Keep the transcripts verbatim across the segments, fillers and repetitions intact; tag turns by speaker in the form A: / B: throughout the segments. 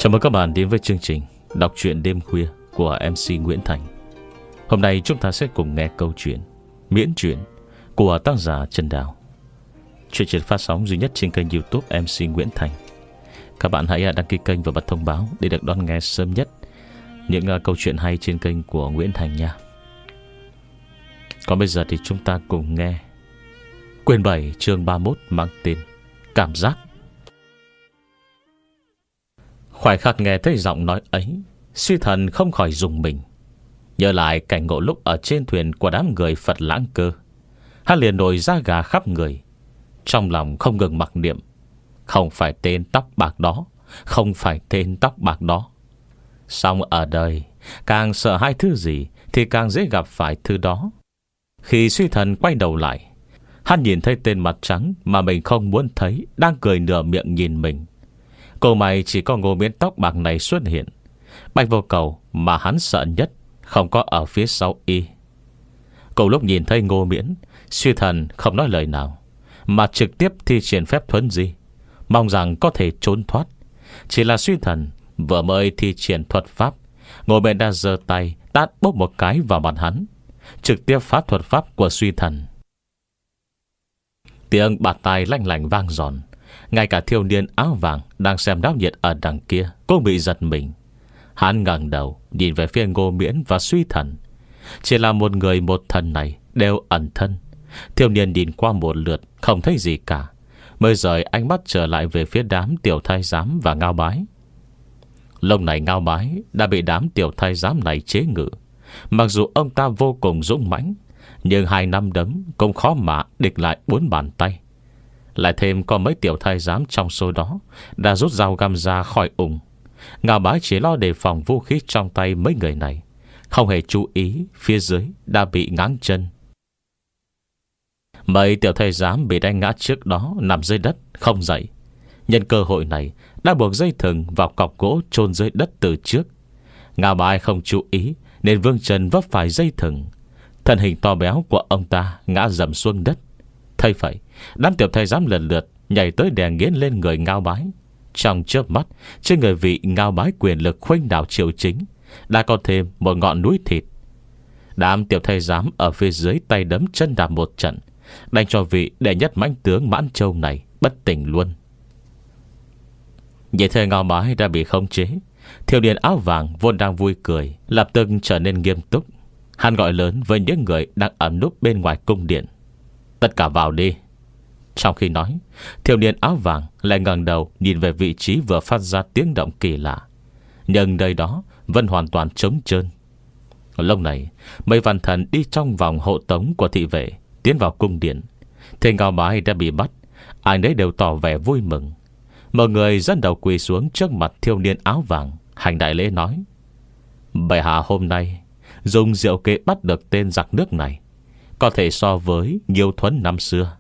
A: Chào mừng các bạn đến với chương trình Đọc truyện đêm khuya của em xê Nguyễn Thành. Hôm nay chúng ta sẽ cùng nghe câu chuyện Miễn truyện của tác giả Trần Đào. Chuyện truyện phát sóng duy nhất trên kênh YouTube em xê Nguyễn Thành. Các bạn hãy đăng ký kênh và bật thông báo để được đón nghe sớm nhất những câu chuyện hay trên kênh của Nguyễn Thành nha. Còn bây giờ thì chúng ta cùng nghe quyển bảy chương ba mươi mốt mang tên Cảm giác. Khoảnh khắc nghe thấy giọng nói ấy, Suy Thần không khỏi rùng mình. Nhớ lại cảnh ngộ lúc ở trên thuyền của đám người Phật Lãng Cơ, hắn liền nổi da gà khắp người. Trong lòng không ngừng mặc niệm: không phải tên tóc bạc đó, không phải tên tóc bạc đó. Xong ở đời, càng sợ hai thứ gì thì càng dễ gặp phải thứ đó. Khi Suy Thần quay đầu lại, hắn nhìn thấy tên mặt trắng mà mình không muốn thấy đang cười nửa miệng nhìn mình. Cô mày chỉ có Ngô Miễn tóc bạc này xuất hiện. Bạch Vô Cầu mà hắn sợ nhất không có ở phía sau y. Cùng lúc nhìn thấy Ngô Miễn, Suy Thần không nói lời nào, mà trực tiếp thi triển phép thuấn di, mong rằng có thể trốn thoát. Chỉ là Suy Thần vừa mới thi triển thuật pháp, Ngô Miễn đã giơ tay tát bốc một cái vào mặt hắn, trực tiếp phá thuật pháp của Suy Thần. Tiếng bạt tai lanh lành vang giòn. Ngay cả thiếu niên áo vàng đang xem náo nhiệt ở đằng kia cũng bị giật mình. Hắn ngẩng đầu nhìn về phía Ngô Miễn và Suy Thần. Chỉ là một người một thần này đều ẩn thân. Thiếu niên nhìn qua một lượt không thấy gì cả, mới rời ánh mắt trở lại về phía đám tiểu thái giám và Ngao Bái. Lúc này Ngao Bái đã bị đám tiểu thái giám này chế ngự. Mặc dù ông ta vô cùng dũng mãnh, nhưng hai năm đấm cũng khó mà địch lại bốn bàn tay. Lại thêm có mấy tiểu thái giám trong số đó đã rút dao găm ra khỏi ủng. Ngao Bái chỉ lo đề phòng vũ khí trong tay mấy người này, không hề chú ý phía dưới đã bị ngáng chân. Mấy tiểu thái giám bị đánh ngã trước đó nằm dưới đất không dậy. Nhân cơ hội này đã buộc dây thừng vào cọc gỗ chôn dưới đất từ trước. Ngao Bái không chú ý nên vương chân vấp phải dây thừng. Thân hình to béo của ông ta ngã dầm xuống đất. Thấy vậy, đám tiểu thái giám lần lượt nhảy tới đè nghiến lên người Ngao Bái. Trong chớp mắt, trên người vị Ngao Bái quyền lực khuynh đảo triều chính đã có thêm một ngọn núi thịt. Đám tiểu thái giám ở phía dưới tay đấm chân đạp một trận, đánh cho vị đệ nhất mãnh tướng Mãn Châu này bất tỉnh luôn. Nhìn thấy Ngao Bái đã bị khống chế, thiếu niên áo vàng vốn đang vui cười lập tức trở nên nghiêm túc. Hắn gọi lớn với những người đang ẩn núp bên ngoài cung điện: tất cả vào đi. Trong khi nói, thiếu niên áo vàng lại ngẩng đầu nhìn về vị trí vừa phát ra tiếng động kỳ lạ, nhưng nơi đó vẫn hoàn toàn trống trơn. Lúc này, mấy văn thần đi trong vòng hộ tống của thị vệ tiến vào cung điện. Thì Ngao Bái đã bị bắt, ai nấy đều tỏ vẻ vui mừng. Mọi người dẫn đầu quỳ xuống trước mặt thiếu niên áo vàng, hành đại lễ nói: bệ hạ hôm nay dùng diệu kế bắt được tên giặc nước này, có thể so với Nhiêu Thuấn năm xưa.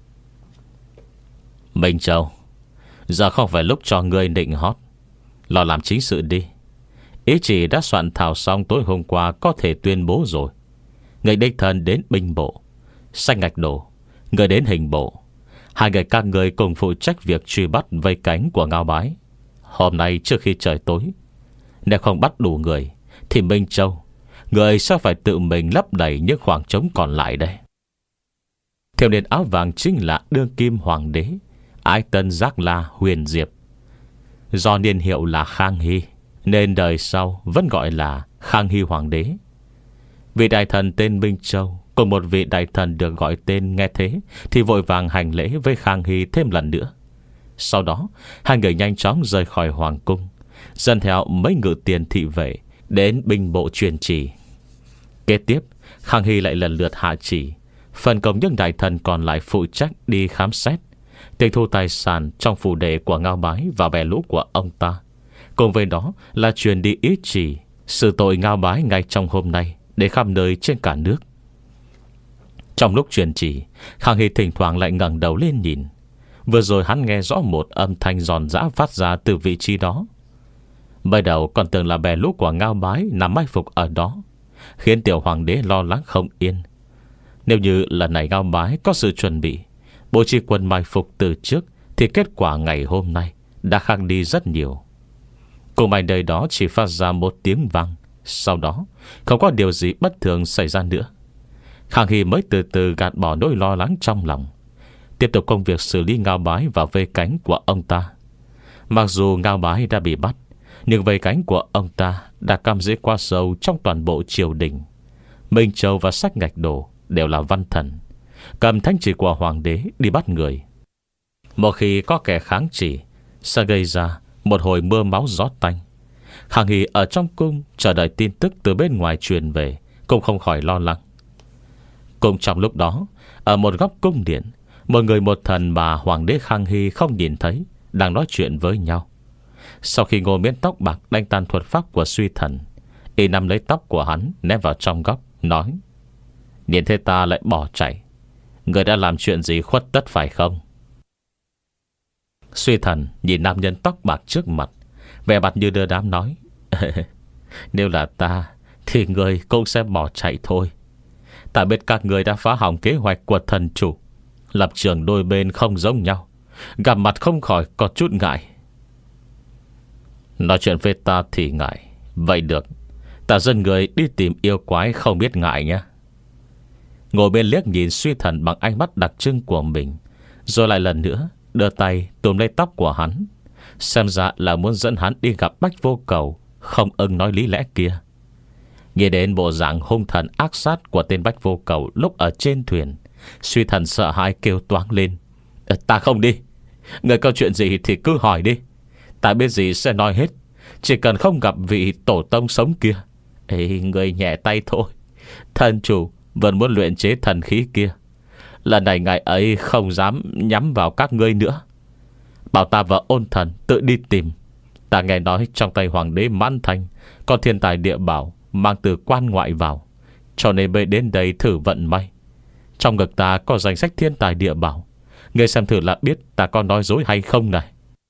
A: Minh Châu, giờ không phải lúc cho ngươi nịnh hót, lo làm chính sự đi. Ý chỉ đã soạn thảo xong tối hôm qua có thể tuyên bố rồi. Người đích thân đến binh bộ, Xanh Ngạch Đổ, người đến hình bộ. Hai người các người cùng phụ trách việc truy bắt vây cánh của Ngao Bái. Hôm nay trước khi trời tối, nếu không bắt đủ người thì Minh Châu, người sẽ phải tự mình lấp đầy những khoảng trống còn lại đây. Thiếu niên áo vàng chính là đương kim hoàng đế Ái Tân Giác La Huyền Diệp. Do niên hiệu là Khang Hy nên đời sau vẫn gọi là Khang Hy hoàng đế. Vị đại thần tên Minh Châu cùng một vị đại thần được gọi tên nghe thế thì vội vàng hành lễ với Khang Hy thêm lần nữa. Sau đó hai người nhanh chóng rời khỏi hoàng cung, dẫn theo mấy ngự tiền thị vệ đến binh bộ truyền chỉ. Kế tiếp, Khang Hy lại lần lượt hạ chỉ phân công những đại thần còn lại phụ trách đi khám xét, tịch thu tài sản trong phủ đệ của Ngao Bái và bè lũ của ông ta. Cùng với đó là truyền đi ý chỉ xử tội Ngao Bái ngay trong hôm nay để khắp nơi trên cả nước. Trong lúc truyền chỉ, Khang Hy thỉnh thoảng lại ngẩng đầu lên nhìn. Vừa rồi hắn nghe rõ một âm thanh giòn giã phát ra từ vị trí đó. Bây đầu còn tưởng là bè lũ của Ngao Bái nằm mai phục ở đó, khiến tiểu hoàng đế lo lắng không yên. Nếu như lần này Ngao Bái có sự chuẩn bị, bố trí quân mai phục từ trước, thì kết quả ngày hôm nay đã khác đi rất nhiều. Cùng mày nơi đó chỉ phát ra một tiếng vang. Sau đó không có điều gì bất thường xảy ra nữa. Khang Hy mới từ từ gạt bỏ nỗi lo lắng trong lòng, tiếp tục công việc xử lý Ngao Bái và vây cánh của ông ta. Mặc dù Ngao Bái đã bị bắt, nhưng vây cánh của ông ta đã cắm rễ quá sâu trong toàn bộ triều đình. Minh Châu và Sách Ngạch Đồ đều là văn thần, cầm thánh chỉ của hoàng đế đi bắt người. Một khi có kẻ kháng chỉ, sẽ gây ra một hồi mưa máu gió tanh. Khang Hy ở trong cung chờ đợi tin tức từ bên ngoài truyền về, cũng không khỏi lo lắng. Cùng trong lúc đó, ở một góc cung điện, một người một thần mà hoàng đế Khang Hy không nhìn thấy đang nói chuyện với nhau. Sau khi Ngô Miễn tóc bạc đánh tan thuật pháp của suy thần, y nắm lấy tóc của hắn ném vào trong góc, nói: nhìn thấy ta lại bỏ chạy, người đã làm chuyện gì khuất tất phải không? Suy thần nhìn nam nhân tóc bạc trước mặt, vẻ mặt như đưa đám nói: nếu là ta thì người cũng sẽ bỏ chạy thôi. Ta biết các người đã phá hỏng kế hoạch của thần chủ, lập trường đôi bên không giống nhau, gặp mặt không khỏi có chút ngại. Nói chuyện với ta thì ngại. Vậy được, ta dẫn người đi tìm yêu quái không biết ngại nhé. Ngồi bên liếc nhìn suy thần bằng ánh mắt đặc trưng của mình, rồi lại lần nữa đưa tay túm lấy tóc của hắn, xem ra là muốn dẫn hắn đi gặp Bách Vô Cầu không ưng nói lý lẽ kia. Nghĩ đến bộ dạng hung thần ác sát của tên Bách Vô Cầu lúc ở trên thuyền, suy thần sợ hãi kêu toáng lên: ta không đi. Người có chuyện gì thì cứ hỏi đi, ta biết gì sẽ nói hết, chỉ cần không gặp vị tổ tông sống kia. Ê, người nhẹ tay thôi. Thần chủ vẫn muốn luyện chế thần khí kia, lần này ngài ấy không dám nhắm vào các ngươi nữa. Bảo ta và Ôn thần tự đi tìm. Ta nghe nói trong tay hoàng đế Mãn Thanh có thiên tài địa bảo mang từ quan ngoại vào, cho nên mới đến đây thử vận may. Trong ngực ta có danh sách thiên tài địa bảo, ngươi xem thử là biết ta có nói dối hay không này.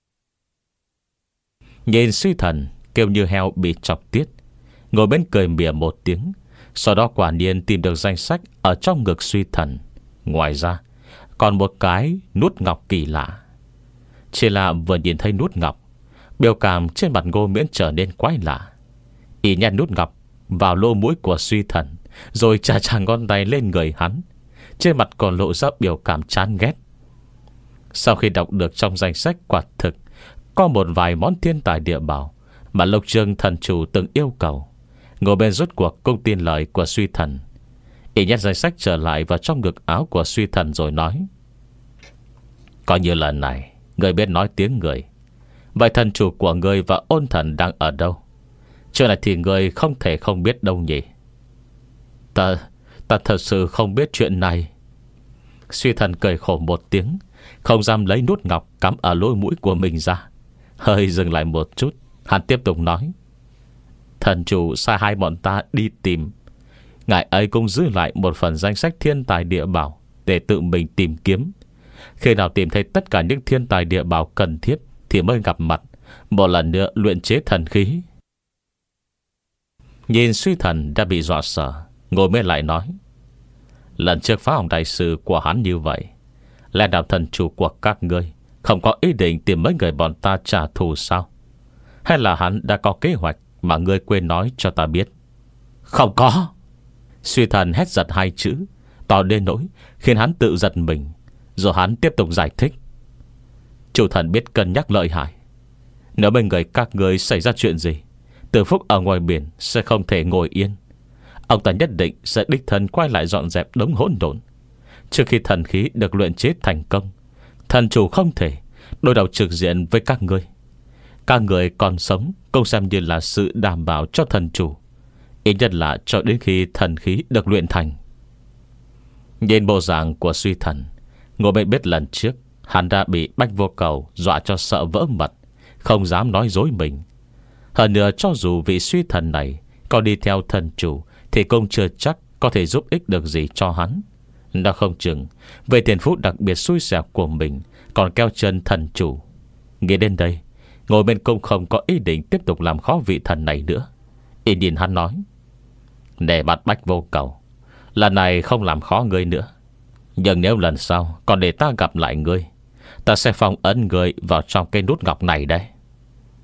A: Nhìn suy thần kêu như heo bị chọc tiết, ngồi bên cười mỉa một tiếng. Sau đó quả nhiên tìm được danh sách ở trong ngực suy thần. Ngoài ra còn một cái nút ngọc kỳ lạ. Chỉ là vừa nhìn thấy nút ngọc, biểu cảm trên mặt Ngô Miễn trở nên quái lạ. Y nhét nút ngọc vào lỗ mũi của suy thần, rồi chà chà ngón tay lên người hắn, trên mặt còn lộ ra biểu cảm chán ghét. Sau khi đọc được trong danh sách quả thực có một vài món thiên tài địa bảo mà Lộc Trương thần chủ từng yêu cầu, ngồi bên rút cuộc cung tin lời của suy thần. Y nhét danh sách trở lại vào trong ngực áo của suy thần rồi nói: coi như lần này người biết nói tiếng người. Vậy thần chủ của người và Ôn thần đang ở đâu? Chuyện này thì người không thể không biết đâu nhỉ? Ta Ta thật sự không biết chuyện này. Suy thần cười khổ một tiếng, không dám lấy nút ngọc cắm ở lỗ mũi của mình ra. Hơi dừng lại một chút, hắn tiếp tục nói: thần chủ sai hai bọn ta đi tìm. Ngài ấy cũng giữ lại một phần danh sách thiên tài địa bảo để tự mình tìm kiếm. Khi nào tìm thấy tất cả những thiên tài địa bảo cần thiết thì mới gặp mặt, một lần nữa luyện chế thần khí. Nhìn suy thần đã bị dọa sợ, ngồi mới lại nói: lần trước phá hỏng đại sự của hắn như vậy, lẽ nào thần chủ của các ngươi không có ý định tìm mấy người bọn ta trả thù sao? Hay là hắn đã có kế hoạch mà ngươi quên nói cho ta biết? Không có. Suy thần hét giật hai chữ, to đến nỗi khiến hắn tự giật mình. Rồi hắn tiếp tục giải thích: chủ thần biết cân nhắc lợi hại. Nếu bên người các ngươi xảy ra chuyện gì, Từ Phúc ở ngoài biển sẽ không thể ngồi yên. Ông ta nhất định sẽ đích thân quay lại dọn dẹp đống hỗn độn. Trước khi thần khí được luyện chế thành công, thần chủ không thể đối đầu trực diện với các ngươi. Các người còn sống cũng xem như là sự đảm bảo cho thần chủ, ít nhất là cho đến khi thần khí được luyện thành. Nhìn bộ dạng của suy thần, Ngô Miễn biết lần trước hắn đã bị Bách Vô Cầu dọa cho sợ vỡ mật, không dám nói dối mình. Hơn nữa, cho dù vị suy thần này có đi theo thần chủ thì cũng chưa chắc có thể giúp ích được gì cho hắn. Nó không chừng về tiền phú đặc biệt xui xẻo của mình còn kéo chân thần chủ. Nghĩ đến đây, Ngồi bên cung không có ý định tiếp tục làm khó vị thần này nữa. Y nhìn hắn nói: để bắt Bách Vô Cầu, lần này không làm khó ngươi nữa. Nhưng nếu lần sau còn để ta gặp lại ngươi, ta sẽ phong ấn ngươi vào trong cây nút ngọc này đây.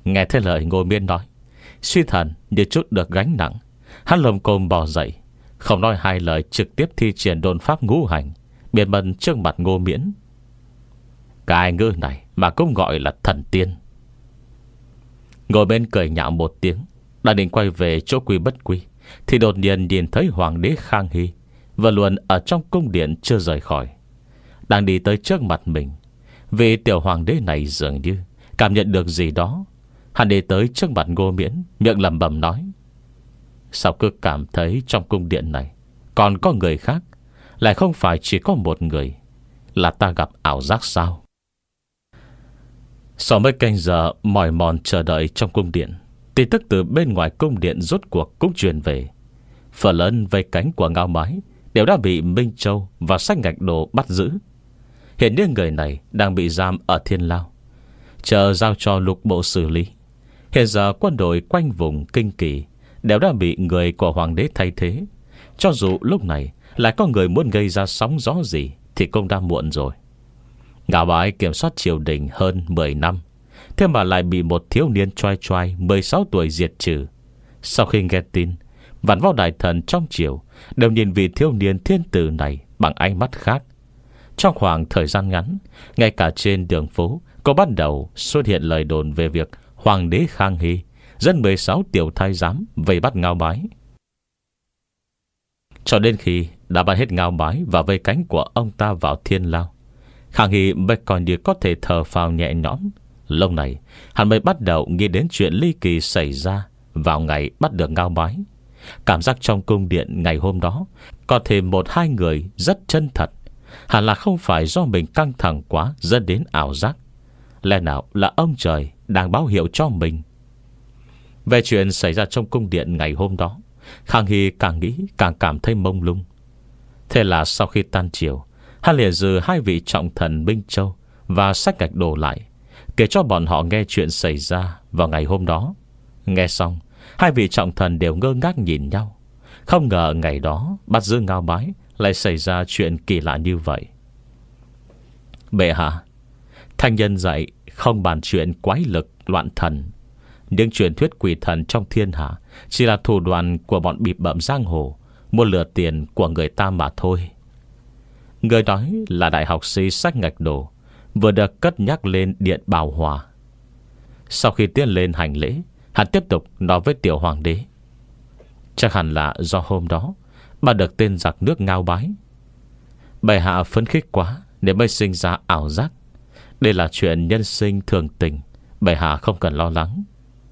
A: Nghe thấy lời Ngô Miễn nói, suy thần như chút được gánh nặng. Hắn lồm cồm bò dậy, không nói hai lời, trực tiếp thi triển độn pháp ngũ hành, biến mất trước mặt Ngô Miễn. Cái ngư này mà cũng gọi là thần tiên. Ngô Miễn cười nhạo một tiếng, đang định quay về chỗ Quy Bất Quy, thì đột nhiên nhìn thấy Hoàng đế Khang Hy và luôn ở trong cung điện chưa rời khỏi, đang đi tới trước mặt mình. Vì tiểu hoàng đế này dường như cảm nhận được gì đó, hắn đi tới trước mặt Ngô Miễn, miệng lẩm bẩm nói: sao cứ cảm thấy trong cung điện này còn có người khác, lại không phải chỉ có một người? Là ta gặp ảo giác sao? Sau mấy canh giờ mỏi mòn chờ đợi trong cung điện, tin tức từ bên ngoài cung điện rốt cuộc cũng truyền về. Phần lớn vây cánh của Ngao Bái đều đã bị Minh Châu và Sách Ngạch Đồ bắt giữ. Hiện những người này đang bị giam ở Thiên Lao, chờ giao cho lục bộ xử lý. Hiện giờ quân đội quanh vùng Kinh Kỳ đều đã bị người của hoàng đế thay thế. Cho dù lúc này lại có người muốn gây ra sóng gió gì thì cũng đã muộn rồi. Ngao Bái kiểm soát triều đình hơn mười năm, thế mà lại bị một thiếu niên choai choai mười sáu tuổi diệt trừ. Sau khi nghe tin, vạn võ đại thần trong triều đều nhìn vị thiếu niên thiên tử này bằng ánh mắt khác. Trong khoảng thời gian ngắn, ngay cả trên đường phố có bắt đầu xuất hiện lời đồn về việc hoàng đế Khang Hy dẫn mười sáu tiểu thái giám vây bắt Ngao Bái. Cho đến khi đã bắt hết Ngao Bái và vây cánh của ông ta vào Thiên Lao, Khang Hy mới còn như có thể thở phào nhẹ nhõm. Lúc này hắn mới bắt đầu nghĩ đến chuyện ly kỳ xảy ra vào ngày bắt được Ngao Bái. Cảm giác trong cung điện ngày hôm đó có thêm một hai người rất chân thật. Hẳn là không phải do mình căng thẳng quá dẫn đến ảo giác. Lẽ nào là ông trời đang báo hiệu cho mình? Về chuyện xảy ra trong cung điện ngày hôm đó, Khang Hy càng nghĩ càng cảm thấy mông lung. Thế là sau khi tan chiều, hắn liền dừ hai vị trọng thần Minh Châu và Sách Ngạch Đồ lại, kể cho bọn họ nghe chuyện xảy ra vào ngày hôm đó. Nghe xong, hai vị trọng thần đều ngơ ngác nhìn nhau. Không ngờ ngày đó bắt giữ Ngao Bái lại xảy ra chuyện kỳ lạ như vậy. Bệ hạ, thanh nhân dạy không bàn chuyện quái lực loạn thần. Những truyền thuyết quỷ thần trong thiên hạ chỉ là thủ đoạn của bọn bịp bợm giang hồ, mua lừa tiền của người ta mà thôi. Người nói là đại học sĩ Sách Ngạch Đồ, vừa được cất nhắc lên điện Bảo Hòa. Sau khi tiến lên hành lễ, hắn tiếp tục nói với tiểu hoàng đế: chắc hẳn là do hôm đó bà được tên giặc nước Ngao Bái. Bệ hạ phấn khích quá nên mới sinh ra ảo giác. Đây là chuyện nhân sinh thường tình, bệ hạ không cần lo lắng.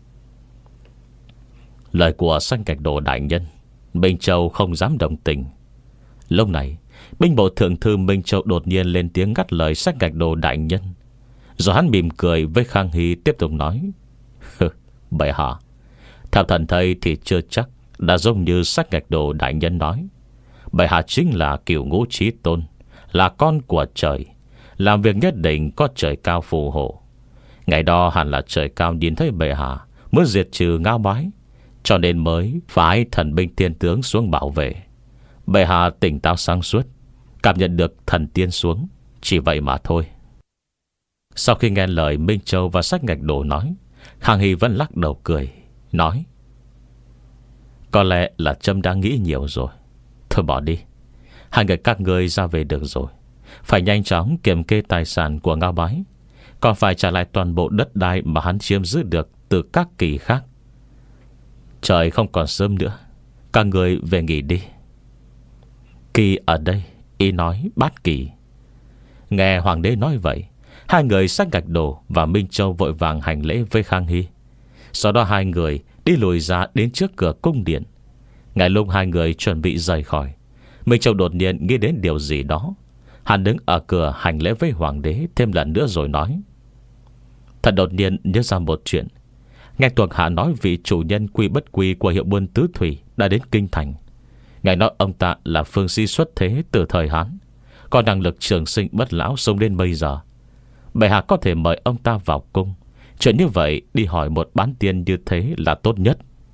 A: Lời của Sách Ngạch Đồ đại nhân, Minh Châu không dám đồng tình. Lúc này binh bộ thượng thư Minh Châu đột nhiên lên tiếng ngắt lời Sách Ngạch Đồ đại nhân. Rồi hắn mỉm cười với Khang Hy tiếp tục nói: bệ hạ, theo thần thầy thì chưa chắc đã giống như Sách Ngạch Đồ đại nhân nói. Bệ hạ chính là Cửu Ngũ Chí Tôn, là con của trời, làm việc nhất định có trời cao phù hộ. Ngày đó hẳn là trời cao nhìn thấy bệ hạ muốn diệt trừ Ngao Bái, cho nên mới phái thần binh tiên tướng xuống bảo vệ. Bệ hạ tỉnh táo sáng suốt, cảm nhận được thần tiên xuống, chỉ vậy mà thôi. Sau khi nghe lời Minh Châu và Sách Ngạch Đồ nói, Khang Hy vẫn lắc đầu cười, nói: có lẽ là Trâm đã nghĩ nhiều rồi. Thôi bỏ đi, hai người các ngươi ra về được rồi. Phải nhanh chóng kiểm kê tài sản của Ngao Bái, còn phải trả lại toàn bộ đất đai mà hắn chiếm giữ được từ các kỳ khác. Trời không còn sớm nữa, các người về nghỉ đi. Kỳ ở đây ý nói Bát Kỳ. Nghe hoàng đế nói vậy, hai người Sách Ngạch Đồ và Minh Châu vội vàng hành lễ với Khang Hy. Sau đó hai người đi lùi ra đến trước cửa cung điện. Ngay lúc hai người chuẩn bị rời khỏi, Minh Châu đột nhiên nghĩ đến điều gì đó. Hắn đứng ở cửa hành lễ với hoàng đế thêm lần nữa rồi nói: thật đột nhiên nhớ ra một chuyện. Nghe thuộc hạ nói vị chủ nhân Quy Bất Quy của hiệu buôn Tứ Thủy đã đến kinh thành. Ngài nói ông ta là phương sĩ xuất thế từ thời Hán, có năng lực trường sinh bất lão sống đến bây giờ. Bệ hạ có thể mời ông ta vào cung. Chuyện như vậy đi hỏi một bán tiên như thế là tốt nhất.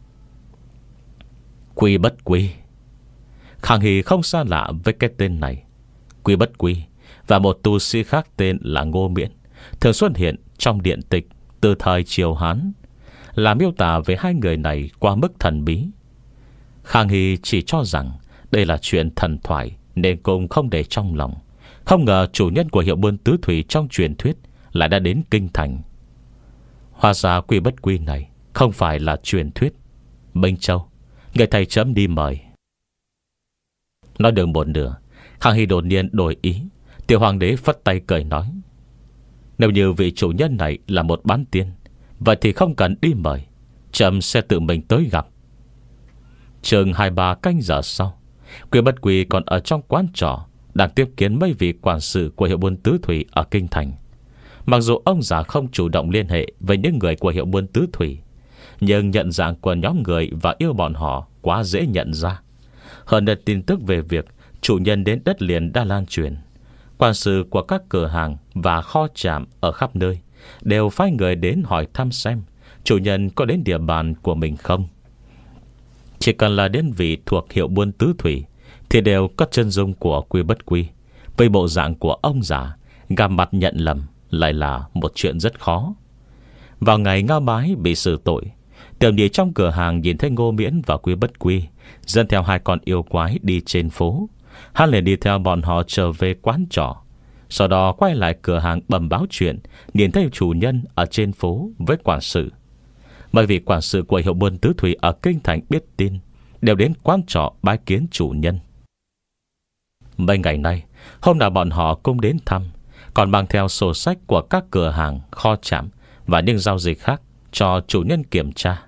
A: Quy Bất Quy. Khang Hy không xa lạ với cái tên này. Quy Bất Quy và một tu sĩ khác tên là Ngô Miễn thường xuất hiện trong điện tịch từ thời triều Hán. là miêu tả về hai người này quá mức thần bí. Khang Hy chỉ cho rằng đây là chuyện thần thoại nên cũng không để trong lòng. Không ngờ chủ nhân của hiệu buôn tứ thủy trong truyền thuyết lại đã đến kinh thành. Hóa ra Quy Bất Quy này không phải là truyền thuyết. Minh Châu, người thầy chấm đi mời. Nói được một nửa, Khang Hy đột nhiên đổi ý. Tiểu hoàng đế phất tay cười nói: nếu như vị chủ nhân này là một bán tiên, vậy thì không cần đi mời, chấm sẽ tự mình tới gặp. Chừng hai ba canh giờ sau, Quy Bất Quy còn ở trong quán trọ, đang tiếp kiến mấy vị quản sự của hiệu buôn tứ thủy ở kinh thành. Mặc dù ông già không chủ động liên hệ với những người của hiệu buôn tứ thủy, nhưng nhận dạng của nhóm người và yêu bọn họ quá dễ nhận ra. Hơn nữa tin tức về việc chủ nhân đến đất liền đã lan truyền. Quản sự của các cửa hàng và kho trạm ở khắp nơi đều phái người đến hỏi thăm xem chủ nhân có đến địa bàn của mình không. Chỉ cần là đến vị thuộc hiệu buôn tứ thủy thì đều có chân dung của Quy Bất Quy. Với bộ dạng của ông già, gặp mặt nhận lầm lại là một chuyện rất khó. Vào ngày Ngao Bái bị xử tội, Tiểu nhị trong cửa hàng nhìn thấy Ngô Miễn và Quy Bất Quy dẫn theo hai con yêu quái đi trên phố. Hắn liền đi theo bọn họ trở về quán trọ, sau đó quay lại cửa hàng bẩm báo chuyện nhìn thấy chủ nhân ở trên phố với quản sự. Bởi vì quản sự của hiệu buôn tứ thủy ở kinh thành biết tin, đều đến quán trọ bái kiến chủ nhân. Mấy ngày nay, hôm nào bọn họ cũng đến thăm, còn mang theo sổ sách của các cửa hàng, kho trạm và những giao dịch khác cho chủ nhân kiểm tra.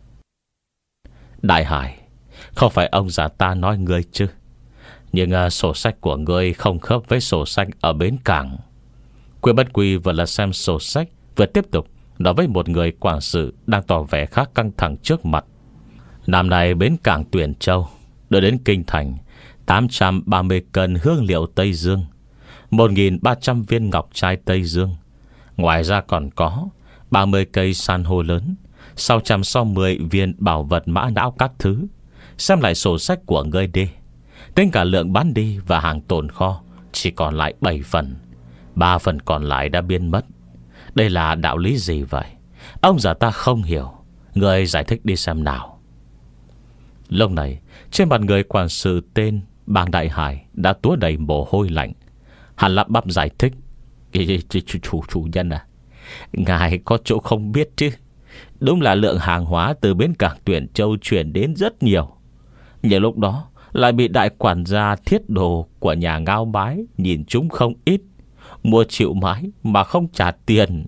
A: Đại Hải, không phải ông già ta nói ngươi chứ? Nhưng uh, sổ sách của ngươi không khớp với sổ sách ở bến cảng. Quy Bất Quy vừa là xem sổ sách, vừa tiếp tục nói với một người quản sự đang tỏ vẻ khá căng thẳng trước mặt. Năm nay bến cảng Tuyển Châu đưa đến kinh thành tám trăm ba mươi cân hương liệu Tây Dương, một nghìn ba trăm viên ngọc trai Tây Dương. Ngoài ra còn có ba mươi cây san hô lớn, sáu trăm sáu mươi viên bảo vật mã não các thứ. Xem lại sổ sách của ngươi đi. Tính cả lượng bán đi và hàng tồn kho chỉ còn lại bảy phần. Ba phần còn lại đã biến mất. Đây là đạo lý gì vậy? Ông già ta không hiểu. Ngươi giải thích đi xem nào. Lúc này trên mặt người quản sự tên Bàng Đại Hải đã túa đầy mồ hôi lạnh. Hắn lắp bắp giải thích: Chủ, chủ, chủ nhân à, ngài có chỗ không biết chứ. Đúng là lượng hàng hóa từ bến cảng Tuyển Châu chuyển đến rất nhiều, nhưng lúc đó lại bị đại quản gia thiết đồ của nhà Ngao Bái nhìn chúng không ít, mua chịu mãi mà không trả tiền.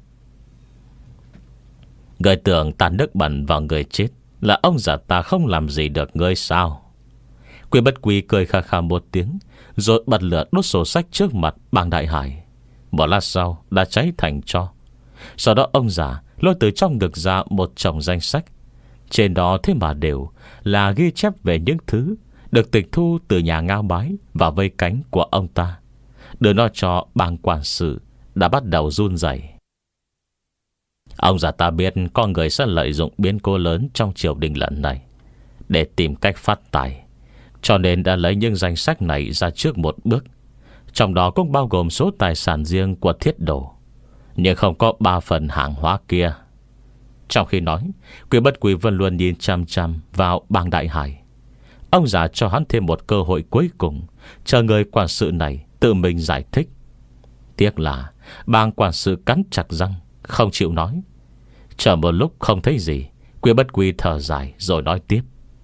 A: Người tưởng tàn nước bẩn vào người chết là ông già ta không làm gì được ngươi sao? Quy Bất Quy cười khà khà một tiếng, rồi bật lửa đốt sổ sách trước mặt Bàng Đại Hải. Một lát sau đã cháy thành tro. Sau đó ông già lôi từ trong ngực ra một chồng danh sách. Trên đó thế mà đều là ghi chép về những thứ được tịch thu từ nhà Ngao Bái và vây cánh của ông ta, đưa nó cho Bàng quản sự đã bắt đầu run rẩy. Ông già ta biết con người sẽ lợi dụng biến cố lớn trong triều đình lần này để tìm cách phát tài, cho nên đã lấy những danh sách này ra trước một bước. Trong đó cũng bao gồm số tài sản riêng của thiết đồ, nhưng không có ba phần hàng hóa kia. Trong khi nói, Quy Bất Quy vẫn luôn nhìn chăm chăm vào Bàng Đại Hải. Ông già cho hắn thêm một cơ hội cuối cùng, chờ người quản sự này tự mình giải thích. Tiếc là Bàng quản sự cắn chặt răng, không chịu nói. Chờ một lúc không thấy gì, Quy Bất Quy thở dài rồi nói tiếp: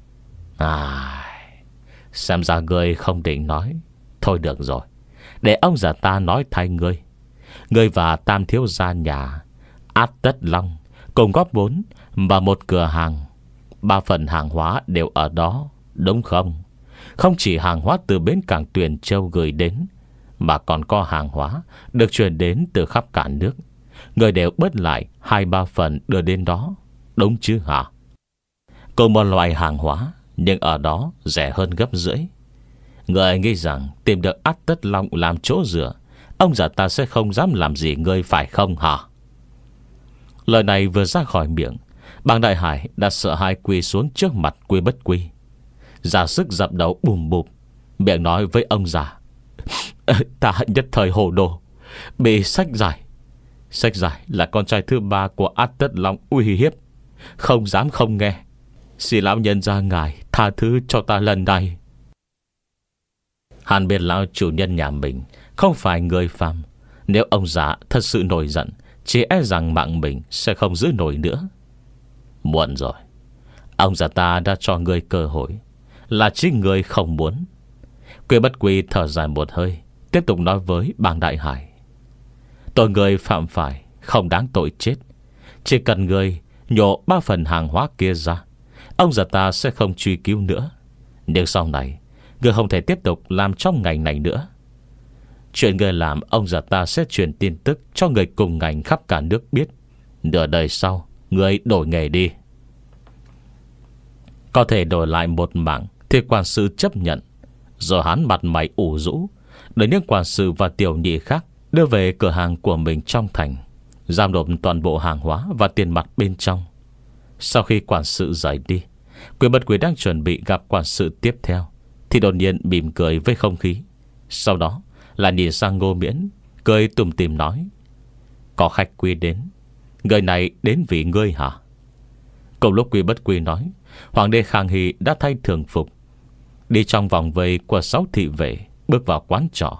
A: À, xem ra ngươi không định nói. Thôi được rồi, để ông già ta nói thay ngươi. Ngươi và tam thiếu gia nhà Át Tất Long cùng góp vốn và một cửa hàng, ba phần hàng hóa đều ở đó, đúng không? Không chỉ hàng hóa từ bến cảng Tuyển Châu gửi đến, mà còn có hàng hóa được chuyển đến từ khắp cả nước. Người đều bớt lại hai ba phần đưa đến đó, đúng chứ hả? Cùng một loại hàng hóa, nhưng ở đó rẻ hơn gấp rưỡi. Người nghĩ rằng tìm được Át Tất Long làm chỗ dựa, ông già ta sẽ không dám làm gì ngươi phải không hả? Lời này vừa ra khỏi miệng, Bàng Đại Hải đã sợ hãi quỳ xuống trước mặt Quy Bất Quy, ra sức dập đầu bùm bụp, miệng nói với ông già: Ta nhất thời hồ đồ, bị sách giải. Sách giải là con trai thứ ba của Át Tất Long uy hiếp, Không dám không nghe. Xin lão nhân ra ngài tha thứ cho ta lần này. Hắn biết lão chủ nhân nhà mình không phải người phàm. Nếu ông già thật sự nổi giận, chỉ e rằng mạng mình sẽ không giữ nổi nữa. Muộn rồi. Ông già ta đã cho người cơ hội, là chính người không muốn. Quy Bất Quy thở dài một hơi, tiếp tục nói với Bàng Đại Hải: tội người phạm phải không đáng tội chết. Chỉ cần người nhổ ba phần hàng hóa kia ra, ông già ta sẽ không truy cứu nữa. Nhưng sau này người không thể tiếp tục làm trong ngành này nữa. Chuyện người làm, ông già ta sẽ truyền tin tức cho người cùng ngành khắp cả nước biết. Nửa đời sau người đổi nghề đi. Có thể đổi lại một mảng thì quản sự chấp nhận. Rồi hắn mặt mày ủ rũ, để những quản sự và tiểu nhị khác đưa về cửa hàng của mình trong thành, giao nộp toàn bộ hàng hóa và tiền mặt bên trong. Sau khi quản sự rời đi, Quy Bất Quy đang chuẩn bị gặp quản sự tiếp theo, thì đột nhiên mỉm cười với không khí. Sau đó là nhìn sang Ngô Miễn, cười tủm tỉm nói: có khách quý đến. Người này đến vì ngươi hả? Cùng lúc Quy Bất Quy nói, Hoàng đế Khang Hy đã thay thường phục, đi trong vòng vây của sáu thị vệ, bước vào quán trọ.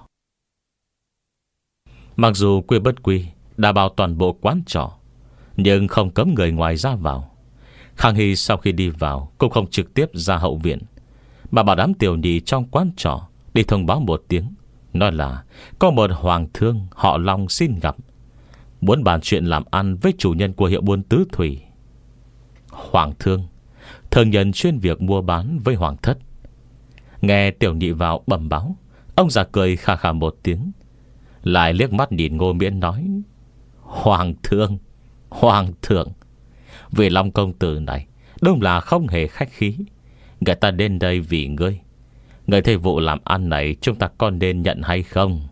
A: Mặc dù Quy Bất Quy đã bao toàn bộ quán trọ, nhưng không cấm người ngoài ra vào. Khang Hy sau khi đi vào cũng không trực tiếp ra hậu viện, mà bảo đám tiểu nhị trong quán trọ đi thông báo một tiếng, nói là có một hoàng thương họ Long xin gặp, muốn bàn chuyện làm ăn với chủ nhân của hiệu buôn Tứ Thủy. Hoàng thương, thường nhân chuyên việc mua bán với hoàng thất. Nghe tiểu nhị vào bẩm báo, ông già cười khà khà một tiếng, lại liếc mắt nhìn Ngô Miễn nói: Hoàng thương, Hoàng thượng, vì Long công tử này đúng là không hề khách khí. Người ta đến đây vì ngươi. Người thấy vụ làm ăn này chúng ta có nên nhận hay không?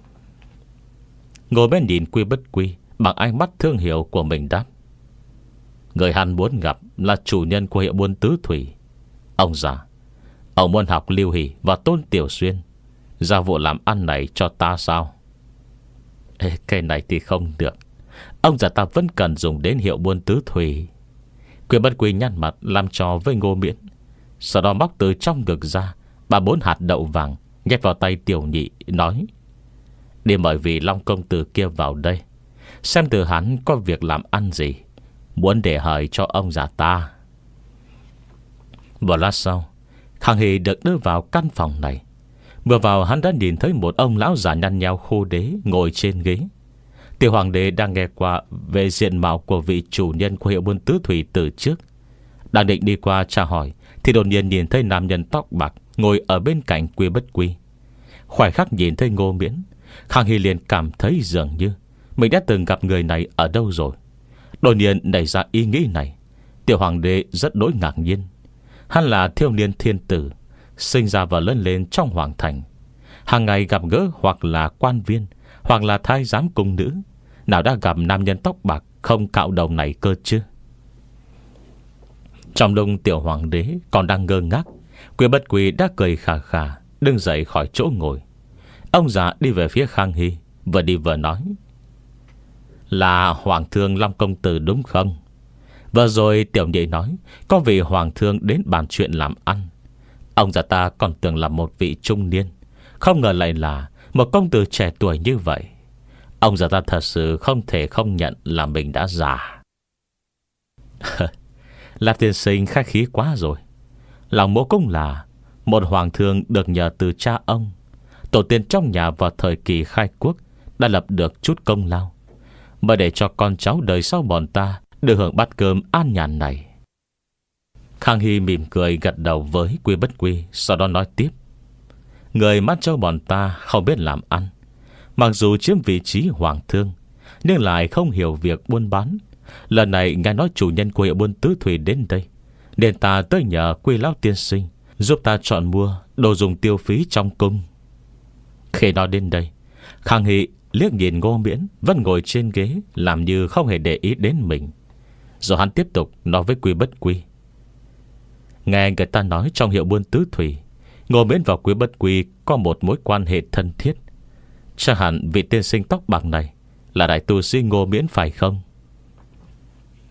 A: Ngồi bên nhìn Quy Bất Quy bằng ánh mắt thương hiểu của mình đáp: người hắn muốn gặp là chủ nhân của hiệu buôn Tứ Thủy. Ông già, ông muốn học Lưu Hỷ và Tôn Tiểu Xuyên ra vụ làm ăn này cho ta sao? Ê, cái này thì không được. Ông già ta vẫn cần dùng đến hiệu buôn Tứ Thủy. Quy Bất Quy nhăn mặt làm trò với Ngô Miễn, sau đó móc từ trong ngực ra ba bốn hạt đậu vàng nhét vào tay tiểu nhị, nói: đi mời vị Long công tử kia vào đây, xem từ hắn có việc làm ăn gì, muốn để hời cho ông già ta. Một lát sau, Khang Hy được đưa vào căn phòng này. Vừa vào hắn đã nhìn thấy một ông lão già nhăn nheo khô đế ngồi trên ghế. Tiểu hoàng đế đang nghe qua về diện mạo của vị chủ nhân của hiệu buôn Tứ Thủy từ trước, đang định đi qua tra hỏi, thì đột nhiên nhìn thấy nam nhân tóc bạc ngồi ở bên cạnh Quy Bất Quy. Khoảnh khắc nhìn thấy Ngô Miễn, Khang Hy liền cảm thấy dường như mình đã từng gặp người này ở đâu rồi. Đột nhiên nảy ra ý nghĩ này. Tiểu hoàng đế rất đối ngạc nhiên. Hắn là thiếu niên thiên tử, sinh ra và lớn lên trong hoàng thành, hàng ngày gặp gỡ hoặc là quan viên, hoặc là thái giám cung nữ, nào đã gặp nam nhân tóc bạc không cạo đầu này cơ chứ? Trong lúc tiểu hoàng đế còn đang ngơ ngác, Quy Bất Quy đã cười khà khà đứng dậy khỏi chỗ ngồi. Ông già đi về phía Khang Hy, vừa đi vừa nói: là hoàng thương Long công tử đúng không? Vừa rồi tiểu nhị nói có vị hoàng thương đến bàn chuyện làm ăn. Ông già ta còn tưởng là một vị trung niên, không ngờ lại là một công tử trẻ tuổi như vậy. Ông già ta thật sự không thể không nhận là mình đã già. Là tiên sinh khách khí quá rồi. Lòng mỗ cũng là một hoàng thương được nhờ từ cha ông, tổ tiên trong nhà vào thời kỳ khai quốc đã lập được chút công lao, mà để cho con cháu đời sau bọn ta được hưởng bát cơm an nhàn này. Khang Hy mỉm cười gật đầu với Quy Bất Quy, sau đó nói tiếp: người Mát Châu bọn ta không biết làm ăn, mặc dù chiếm vị trí hoàng thương, nhưng lại không hiểu việc buôn bán. Lần này nghe nói chủ nhân của hiệu buôn Tứ Thủy đến đây, nên ta tới nhờ Quy lão tiên sinh giúp ta chọn mua đồ dùng tiêu phí trong cung. Khi nói đến đây, Khang Hy liếc nhìn Ngô Miễn vẫn ngồi trên ghế, làm như không hề để ý đến mình. Rồi hắn tiếp tục nói với Quy Bất Quy: nghe người ta nói trong hiệu buôn Tứ Thủy, Ngô Miễn và Quy Bất Quy có một mối quan hệ thân thiết. Chắc hẳn vị tiên sinh tóc bạc này là đại tu sĩ Ngô Miễn phải không?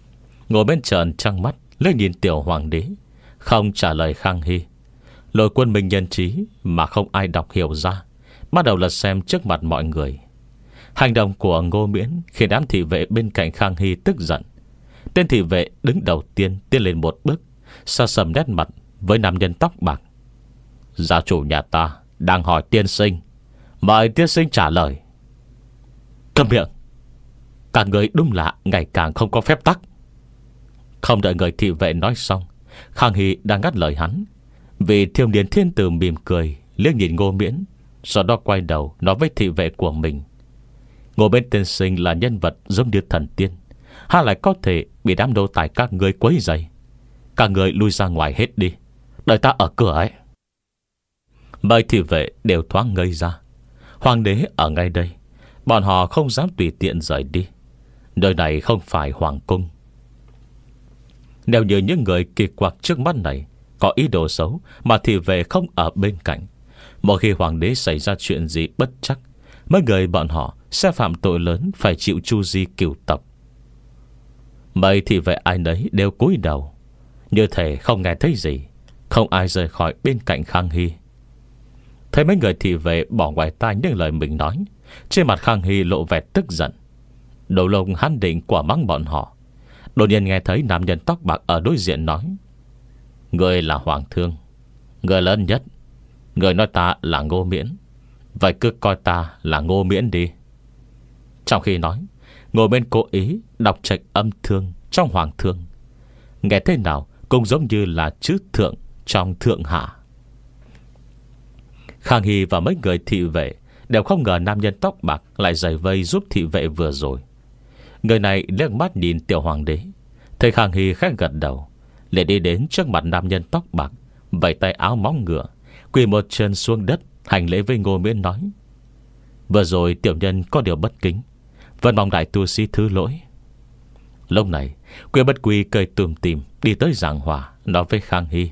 A: Ngồi bên trần trăng mắt lên nhìn tiểu hoàng đế, không trả lời Khang Hy. Lôi quân minh nhân trí mà không ai đọc hiểu ra, bắt đầu lật xem trước mặt mọi người. Hành động của Ngô Miễn khiến đám thị vệ bên cạnh Khang Hy tức giận. Tên thị vệ đứng đầu tiên tiến lên một bước, sa sầm nét mặt với nam nhân tóc bạc. Gia chủ nhà ta đang hỏi tiên sinh, mời tiên sinh trả lời. Câm miệng. Cả người đúng là ngày càng không có phép tắc. Không đợi người thị vệ nói xong, Khang Hy đang ngắt lời hắn. Vì thiếu niên thiên tử mỉm cười liếc nhìn Ngô Miễn, sau đó quay đầu nói với thị vệ của mình: Ngô Miễn tiên sinh là nhân vật giống như thần tiên, hay lại có thể bị đám nô tài các người quấy rầy? Các người lui ra ngoài hết đi, đợi ta ở cửa ấy. Mấy thị vệ đều thoáng ngây ra. Hoàng đế ở ngay đây, bọn họ không dám tùy tiện rời đi. Nơi này không phải hoàng cung. Nếu như những người kỳ quặc trước mắt này có ý đồ xấu mà thị vệ không ở bên cạnh, một khi hoàng đế xảy ra chuyện gì bất chắc, mấy người bọn họ sẽ phạm tội lớn, phải chịu tru di cửu tộc. Mấy thị vệ ai nấy đều cúi đầu, như thể không nghe thấy gì. Không ai rời khỏi bên cạnh Khang Hy. Thấy mấy người thị vệ bỏ ngoài tai những lời mình nói, trên mặt Khang Hy lộ vẻ tức giận. Đầu lông hắn định quả mắng bọn họ, đột nhiên nghe thấy nam nhân tóc bạc ở đối diện nói: Người là hoàng thương, người lớn nhất. Người nói ta là Ngô Miễn, vậy cứ coi ta là Ngô Miễn đi. Trong khi nói, ngồi bên cố ý đọc trạch âm thương trong hoàng thương, nghe thế nào cũng giống như là chữ thượng trong thượng hạ. Khang Hy và mấy người thị vệ đều không ngờ nam nhân tóc bạc lại giải vây giúp thị vệ vừa rồi. Người này liếc mắt nhìn tiểu hoàng đế, thấy Khang Hy khẽ gật đầu, liền đi đến trước mặt nam nhân tóc bạc, vẫy tay áo móng ngựa, quỳ một chân xuống đất hành lễ với Ngô Miễn nói: Vừa rồi tiểu nhân có điều bất kính, vẫn mong đại tu sĩ thứ lỗi. Lúc này Quy Bất Quy cười tùm tìm đi tới giảng hòa, nói với Khang Hy: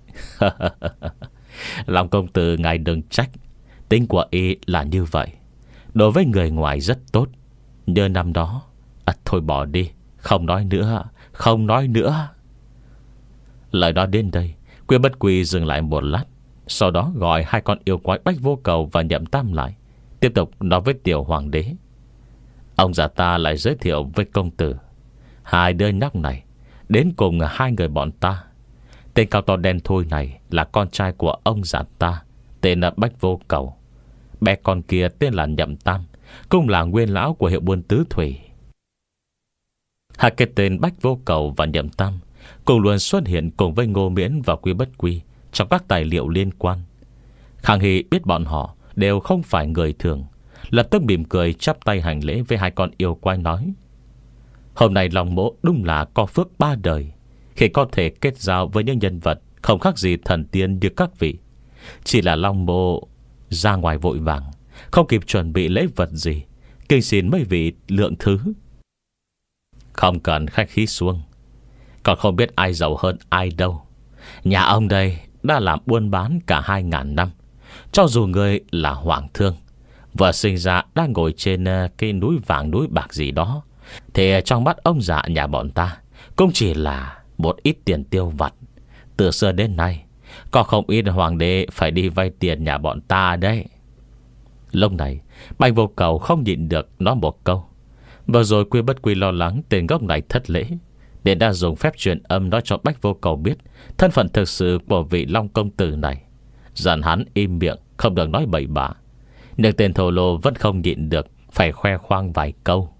A: Long công tử ngài đừng trách, tính của y là như vậy, đối với người ngoài rất tốt. Như năm đó à, thôi bỏ đi, không nói nữa, không nói nữa. Lời nói đến đây, Quy Bất Quy dừng lại một lát, sau đó gọi hai con yêu quái Bách Vô Cầu và Nhậm Tam lại, tiếp tục nói với tiểu hoàng đế: Ông già ta lại giới thiệu với công tử, hai đứa nhóc này đến cùng hai người bọn ta. Tên cao to đen thui này là con trai của ông già ta, tên là Bách Vô Cầu. Bé con kia tên là Nhậm Tam, cũng là nguyên lão của hiệu buôn tứ thủy. Hai cái tên Bách Vô Cầu và Nhậm Tam cùng luôn xuất hiện cùng với Ngô Miễn và Quy Bất Quy trong các tài liệu liên quan. Khang Hy biết bọn họ đều không phải người thường, lập tức mỉm cười chắp tay hành lễ với hai con yêu quái, nói: Hôm nay Long mỗ đúng là có phước ba đời, khi có thể kết giao với những nhân vật không khác gì thần tiên như các vị. Chỉ là Long mỗ ra ngoài vội vàng, không kịp chuẩn bị lễ vật gì, kinh xin mấy vị lượng thứ. Không cần khách khí xuống, còn không biết ai giàu hơn ai đâu. Nhà ông đây đã làm buôn bán cả hai ngàn năm. Cho dù người là hoàng thương, vừa sinh ra đang ngồi trên cái núi vàng núi bạc gì đó, thì trong mắt ông già nhà bọn ta cũng chỉ là một ít tiền tiêu vặt. Từ xưa đến nay có không ít hoàng đế phải đi vay tiền nhà bọn ta đấy. Lúc này Bách Vô Cầu không nhịn được nói một câu. Vừa rồi Quy Bất Quy lo lắng tên gốc này thất lễ, nên đã dùng phép truyền âm nói cho Bách Vô Cầu biết thân phận thực sự của vị Long công tử này, dặn hắn im miệng, không được nói bậy bạ. Nhưng tên thổ lô vẫn không nhịn được, phải khoe khoang vài câu.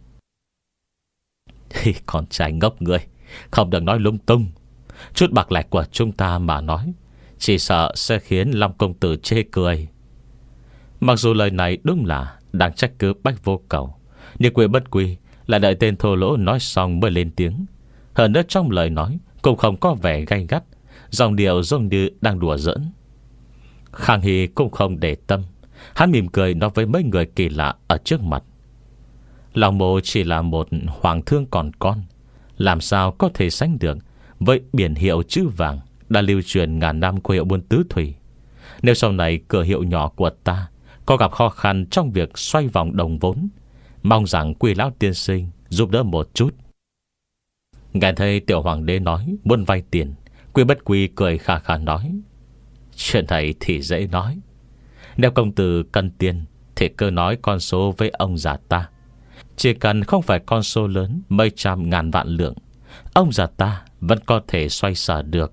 A: Con trai ngốc người, không được nói lung tung. Chút bạc lẻ của chúng ta mà nói, chỉ sợ sẽ khiến Long công tử chê cười. Mặc dù lời này đúng là đang trách cứ Bách Vô Cầu, nhưng Quy Bất Quy là đợi tên thô lỗ nói xong mới lên tiếng. Hơn nữa trong lời nói cũng không có vẻ gay gắt, dòng điệu giống như đang đùa giỡn. Khang Hy cũng không để tâm, hắn mỉm cười nói với mấy người kỳ lạ ở trước mặt: Long mộ chỉ là một hoàng thương còn con, làm sao có thể sánh được với biển hiệu chữ vàng đã lưu truyền ngàn năm của hiệu buôn tứ thủy. Nếu sau này cửa hiệu nhỏ của ta có gặp khó khăn trong việc xoay vòng đồng vốn, mong rằng Quy lão tiên sinh giúp đỡ một chút. Nghe thấy tiểu hoàng đế nói muốn vay tiền, Quy Bất Quy cười khà khà nói: Chuyện này thì dễ nói. Nếu công tử cần tiền thì cứ nói con số với ông già ta. Chỉ cần không phải con số lớn mấy trăm ngàn vạn lượng, ông già ta vẫn có thể xoay sở được.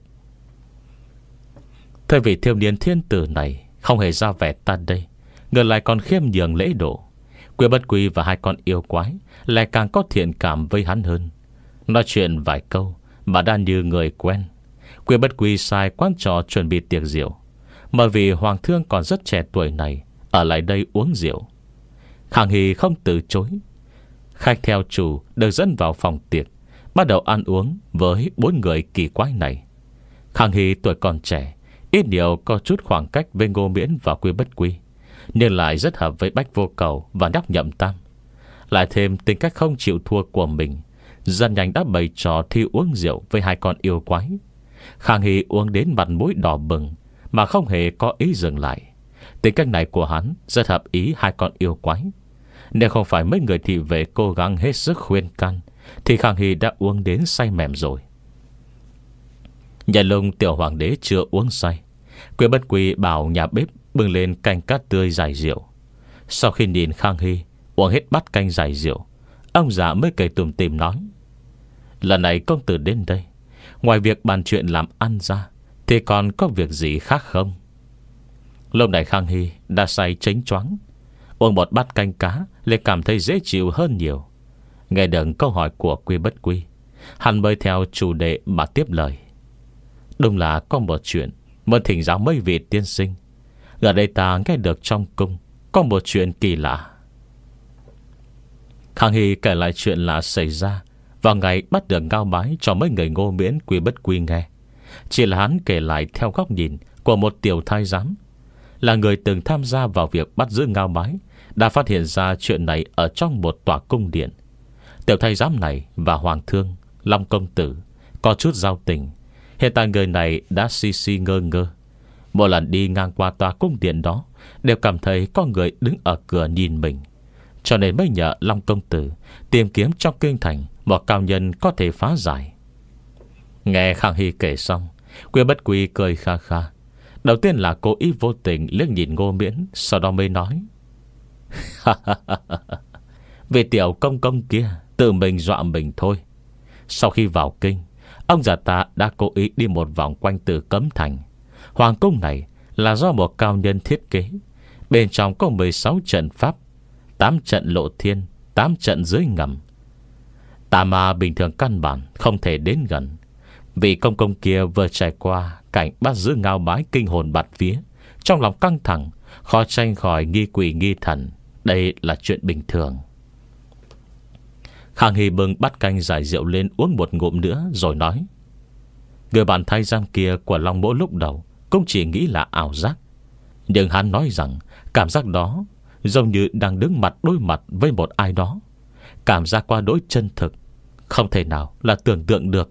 A: Thời vị thiếu niên thiên tử này không hề ra vẻ ta đây, ngược lại còn khiêm nhường lễ độ. Quy Bất Quy và hai con yêu quái lại càng có thiện cảm với hắn hơn. Nói chuyện vài câu mà đã như người quen. Quy Bất Quy sai quán trò chuẩn bị tiệc rượu, bởi vì hoàng thương còn rất trẻ tuổi này ở lại đây uống rượu. Khang Hy không từ chối. Khách theo chủ được dẫn vào phòng tiệc, bắt đầu ăn uống với bốn người kỳ quái này. Khang Hy tuổi còn trẻ, ít nhiều có chút khoảng cách với Ngô Miễn và Quy Bất Quy, nhưng lại rất hợp với Bách Vô Cầu và Nhóc Nhậm Tam. Lại thêm tính cách không chịu thua của mình, dần nhanh đã bày trò thi uống rượu với hai con yêu quái. Khang Hy uống đến mặt mũi đỏ bừng mà không hề có ý dừng lại. Tính cách này của hắn rất hợp ý hai con yêu quái. Nếu không phải mấy người thị vệ cố gắng hết sức khuyên can, thì Khang Hy đã uống đến say mềm rồi. Nhà lùng tiểu hoàng đế chưa uống say, Quy Bất Quy bảo nhà bếp bưng lên canh cá tươi giải rượu. Sau khi nhìn Khang Hy uống hết bát canh giải rượu, ông già mới cười tủm tỉm nói: Lần này công tử đến đây, ngoài việc bàn chuyện làm ăn ra thì còn có việc gì khác không? Lúc này Khang Hy đã say chánh choáng, uống một bát canh cá lại cảm thấy dễ chịu hơn nhiều. Nghe được câu hỏi của Quy Bất Quy, hắn mới theo chủ đề mà tiếp lời: Đúng là có một chuyện muốn thỉnh giáo mấy vị tiên sinh. Ở đây ta nghe được trong cung có một chuyện kỳ lạ. Khang Hy kể lại chuyện lạ xảy ra vào ngày bắt được Ngao Bái cho mấy người Ngô Miễn Quy Bất Quy nghe. Chỉ là hắn kể lại theo góc nhìn của một tiểu thái giám, là người từng tham gia vào việc bắt giữ Ngao Bái, đã phát hiện ra chuyện này ở trong một tòa cung điện. Tiểu thái giám này và hoàng thương Long công tử có chút giao tình. Hiện tại người này đã si si ngơ ngơ. Mỗi lần đi ngang qua tòa cung điện đó đều cảm thấy có người đứng ở cửa nhìn mình, cho nên mới nhờ Long công tử tìm kiếm trong kinh thành một cao nhân có thể phá giải. Nghe Khang Hy kể xong, Quy Bất Quy cười kha kha. Đầu tiên là cố ý vô tình liếc nhìn Ngô Miễn, sau đó mới nói: Vì tiểu công công kia tự mình dọa mình thôi. Sau khi vào kinh, ông già ta đã cố ý đi một vòng quanh từ Cấm Thành. Hoàng cung này là do một cao nhân thiết kế. Bên trong có mười sáu trận pháp, tám trận lộ thiên, tám trận dưới ngầm. Tà ma bình thường căn bản không thể đến gần. Vị công công kia vừa trải qua cảnh bắt giữ Ngao Bái kinh hồn bạt vía, trong lòng căng thẳng, khó tránh khỏi nghi quỷ nghi thần. Đây là chuyện bình thường. Khang Hy bưng bát canh giải rượu lên uống một ngụm nữa rồi nói: Người bạn thái giám kia của Long Mỗ lúc đầu cũng chỉ nghĩ là ảo giác, nhưng hắn nói rằng cảm giác đó giống như đang đứng mặt đối mặt với một ai đó. Cảm giác qua đối chân thực, không thể nào là tưởng tượng được.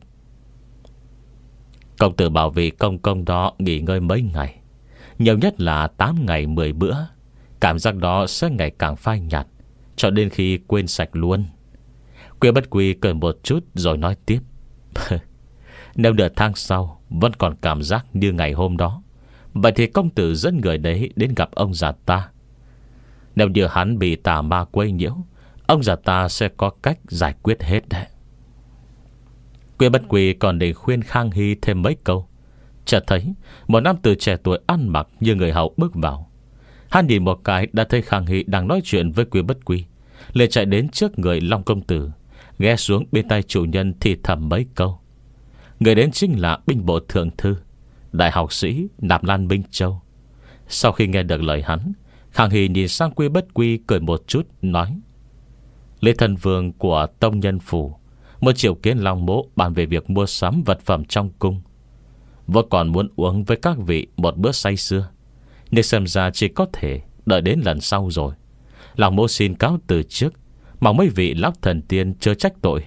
A: Công tử bảo vị công công đó nghỉ ngơi mấy ngày, nhiều nhất là tám ngày mười bữa. Cảm giác đó sẽ ngày càng phai nhạt, cho đến khi quên sạch luôn. Quy Bất Quy cười một chút rồi nói tiếp: Nếu nửa tháng sau vẫn còn cảm giác như ngày hôm đó, vậy thì công tử dẫn người đấy đến gặp ông già ta. Nếu như hắn bị tà ma quấy nhiễu, ông già ta sẽ có cách giải quyết hết đấy. Quy Bất Quy còn để khuyên Khang Hy thêm mấy câu, chợt thấy một nam tử trẻ tuổi ăn mặc như người hầu bước vào. Hắn nhìn một cái đã thấy Khang Hy đang nói chuyện với Quy Bất Quy, liền chạy đến trước người Long công tử, ghé xuống bên tay chủ nhân thì thầm mấy câu. Người đến chính là binh bộ thượng thư, đại học sĩ Nạp Lan Minh Châu. Sau khi nghe được lời hắn, Khang Hy nhìn sang Quy Bất Quy cười một chút nói: Lê Thần Vương của Tông Nhân Phủ một triệu kiến Long Mỗ bàn về việc mua sắm vật phẩm trong cung. Vợ còn muốn uống với các vị một bữa say sưa, nhưng xem ra chỉ có thể đợi đến lần sau rồi. Long Mỗ xin cáo từ trước, mong mấy vị lão thần tiên chớ trách tội.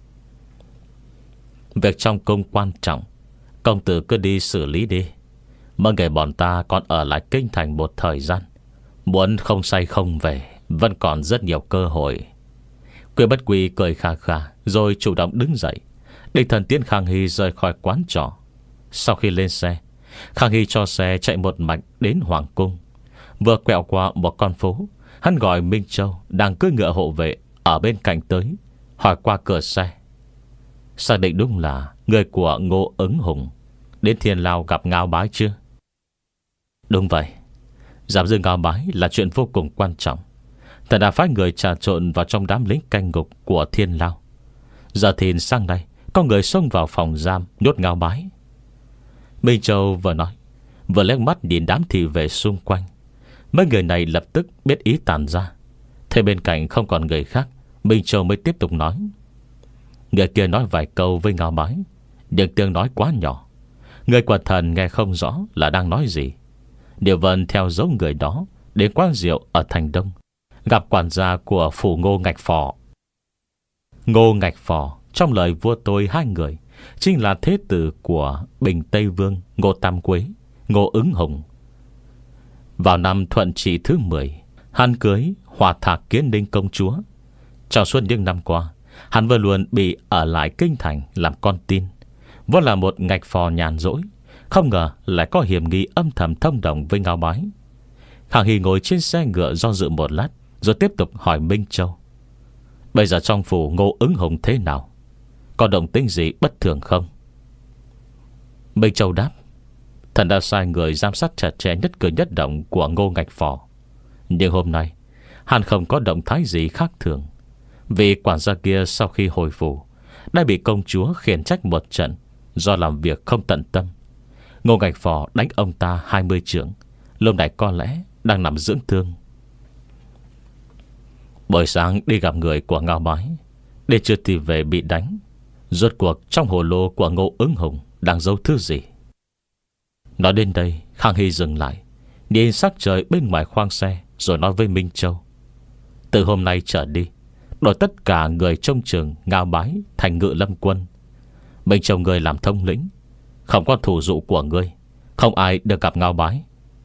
A: Việc trong cung quan trọng, công tử cứ đi xử lý đi. Mọi người bọn ta còn ở lại kinh thành một thời gian, muốn không say không về vẫn còn rất nhiều cơ hội. Quy Bất Quy cười khà khà rồi chủ động đứng dậy, Địch Thần tiến Khang Hy rời khỏi quán trọ. Sau khi lên xe, Khang Hy cho xe chạy một mạch đến Hoàng cung. Vừa quẹo qua một con phố, hắn gọi Minh Châu đang cưỡi ngựa hộ vệ ở bên cạnh tới, hỏi qua cửa xe. Xác định đúng là người của Ngô Ứng Hùng. Đến Thiên Lao gặp Ngao Bái chưa? Đúng vậy. Giám giữ Ngao Bái là chuyện vô cùng quan trọng. Thần đã phái người trà trộn vào trong đám lính canh ngục của Thiên Lao. Giờ thì sang đây có người xông vào phòng giam nhốt Ngao Bái. Minh Châu vừa nói, vừa liếc mắt nhìn đám thị vệ xung quanh. Mấy người này lập tức biết ý tản ra. Thế bên cạnh không còn người khác, Minh Châu mới tiếp tục nói. Người kia nói vài câu với Ngao Bái, nhưng tiếng nói quá nhỏ. Người quả thần nghe không rõ là đang nói gì. Điệu Vân theo dấu người đó đến quán rượu ở thành Đông, gặp quản gia của phủ Ngô Ngạch Phò. Ngô Ngạch Phò trong lời vua tôi hai người chính là thế tử của Bình Tây Vương Ngô Tam Quế, Ngô Ứng Hùng. Vào năm Thuận Trị thứ mười, hắn cưới Hòa Thạc Kiến Ninh công chúa. Trong suốt những năm qua, hắn vẫn luôn bị ở lại kinh thành làm con tin, vốn là một ngạch phò nhàn rỗi. Không ngờ lại có hiểm nghi âm thầm thông đồng với Ngao Bái. Khang Hy ngồi trên xe ngựa do dự một lát, rồi tiếp tục hỏi Minh Châu. Bây giờ trong phủ Ngô Ứng Hùng thế nào? Có động tĩnh gì bất thường không? Minh Châu đáp. Thần đã sai người giám sát chặt chẽ nhất cử nhất động của Ngô Ngạch Phò. Nhưng hôm nay hắn không có động thái gì khác thường. Vì quản gia kia sau khi hồi phủ đã bị công chúa khiển trách một trận do làm việc không tận tâm. Ngô Ngạch Phò đánh ông ta hai mươi chưởng. Lúc này có lẽ đang nằm dưỡng thương. Buổi sáng đi gặp người của Ngao Bái, để chưa thì về bị đánh. Rốt cuộc trong hồ lô của Ngô Ứng Hùng đang giấu thứ gì? Nói đến đây, Khang Hy dừng lại, nhìn sắc trời bên ngoài khoang xe, rồi nói với Minh Châu. Từ hôm nay trở đi, đổi tất cả người trông chừng Ngao Bái thành Ngự Lâm quân. Minh Châu người làm thông lĩnh, không có thủ dụ của ngươi, không ai được gặp Ngao Bái.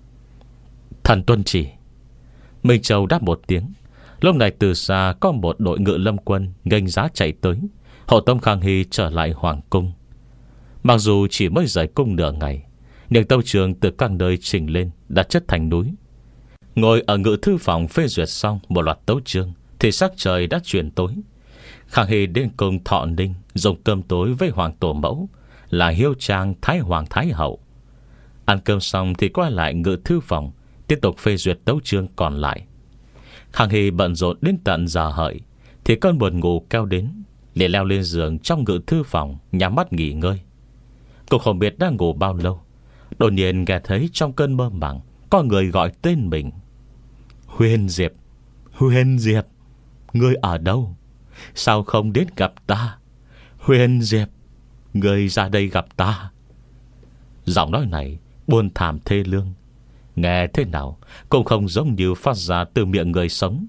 A: Thần tuân chỉ. Minh Châu đáp một tiếng. Lúc này từ xa có một đội Ngự Lâm quân nghênh giá chạy tới, hộ tống Khang Hy trở lại hoàng cung. Mặc dù chỉ mới rời cung nửa ngày, nhưng tấu chương từ các nơi trình lên đã chất thành núi. Ngồi ở ngự thư phòng phê duyệt xong một loạt tấu chương thì sắc trời đã chuyển tối. Khang Hy đến cung Thọ Ninh dùng cơm tối với hoàng tổ mẫu là Hiếu Trang Thái Hoàng Thái Hậu. Ăn cơm xong thì quay lại ngự thư phòng tiếp tục phê duyệt tấu chương còn lại. Khang Hy bận rộn đến tận giờ hợi thì cơn buồn ngủ kéo đến, liền leo lên giường trong ngự thư phòng nhắm mắt nghỉ ngơi. Cô không biết đang ngủ bao lâu, đột nhiên nghe thấy trong cơn mơ màng có người gọi tên mình. Huyền Diệp, Huyền Diệp, ngươi ở đâu? Sao không đến gặp ta? Huyền Diệp, ngươi ra đây gặp ta. Giọng nói này buồn thảm thê lương, nghe thế nào cũng không giống như phát ra từ miệng người sống.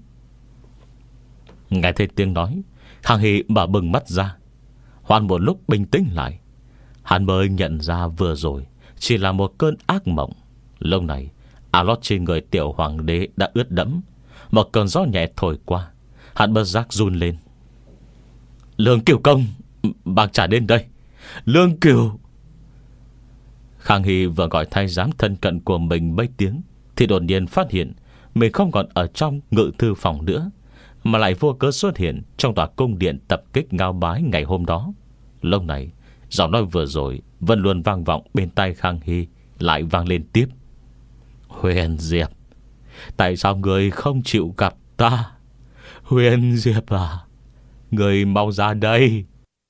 A: Nghe thấy tiếng nói, Khang Hy mở bừng mắt ra. Hoàn một lúc bình tĩnh lại, hắn mới nhận ra vừa rồi chỉ là một cơn ác mộng. Lúc này áo lót trên người tiểu hoàng đế đã ướt đẫm. Một cơn gió nhẹ thổi qua, hắn bất giác run lên. Lương Cửu công, bác trả đến đây. Lương Cửu. Khang Hy vừa gọi thái giám thân cận của mình mấy tiếng thì đột nhiên phát hiện mình không còn ở trong ngự thư phòng nữa, mà lại vô cớ xuất hiện trong tòa cung điện tập kích Ngao Bái ngày hôm đó. Lúc này giọng nói vừa rồi vẫn luôn vang vọng bên tai Khang Hy lại vang lên tiếp. Huyền Diệp, tại sao người không chịu gặp ta? Huyền Diệp à, người mau ra đây.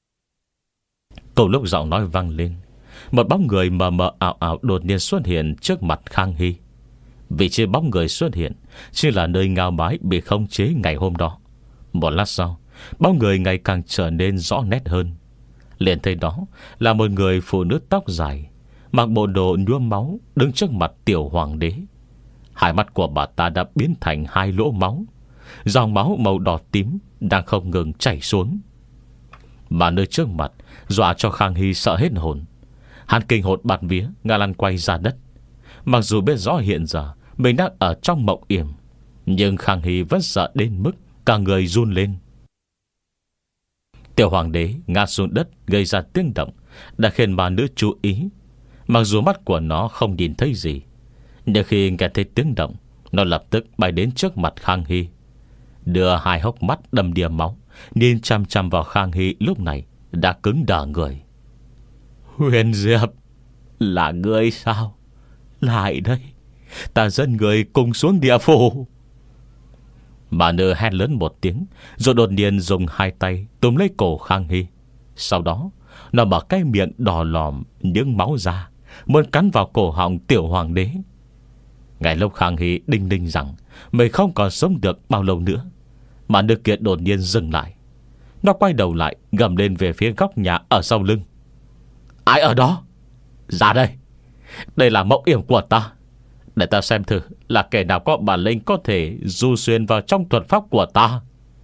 A: Cùng lúc giọng nói vang lên, một bóng người mờ mờ ảo ảo đột nhiên xuất hiện trước mặt Khang Hy. Vị trí bóng người xuất hiện chính là nơi Ngao Bái bị khống chế ngày hôm đó. Một lát sau, bóng người ngày càng trở nên rõ nét hơn. Liền thấy đó là một người phụ nữ tóc dài, mặc bộ đồ nhuốm máu, đứng trước mặt tiểu hoàng đế. Hai mắt của bà ta đã biến thành hai lỗ máu, dòng máu màu đỏ tím đang không ngừng chảy xuống. Mà nơi trước mặt dọa cho Khang Hy sợ hết hồn. Hắn kinh hồn bạt vía, ngã lăn quay ra đất. Mặc dù biết rõ hiện giờ mình đang ở trong mộng yểm, nhưng Khang Hy vẫn sợ đến mức cả người run lên. Tiểu hoàng đế ngã xuống đất gây ra tiếng động, đã khiến ma nữ chú ý. Mặc dù mắt của nó không nhìn thấy gì, nhưng khi nghe thấy tiếng động, nó lập tức bay đến trước mặt Khang Hy, đưa hai hốc mắt đầm đìa máu nhìn chăm chăm vào Khang Hy. Lúc này đã cứng đờ người. Huyền Diệp, là ngươi sao? Lại đây, ta dẫn người cùng xuống địa phủ. Bà nữ hét lớn một tiếng, rồi đột nhiên dùng hai tay túm lấy cổ Khang Hy. Sau đó nó mở cái miệng đỏ lòm những máu ra, muốn cắn vào cổ họng tiểu hoàng đế. Ngay lúc Khang Hy đinh ninh rằng mình không còn sống được bao lâu nữa, mà nữ kia đột nhiên dừng lại. Nó quay đầu lại, gầm lên về phía góc nhà ở sau lưng. Ai ở đó? Ra đây. Đây là mộng yểm của ta. Để ta xem thử là kẻ nào có bản lĩnh có thể du xuyên vào trong thuật pháp của ta.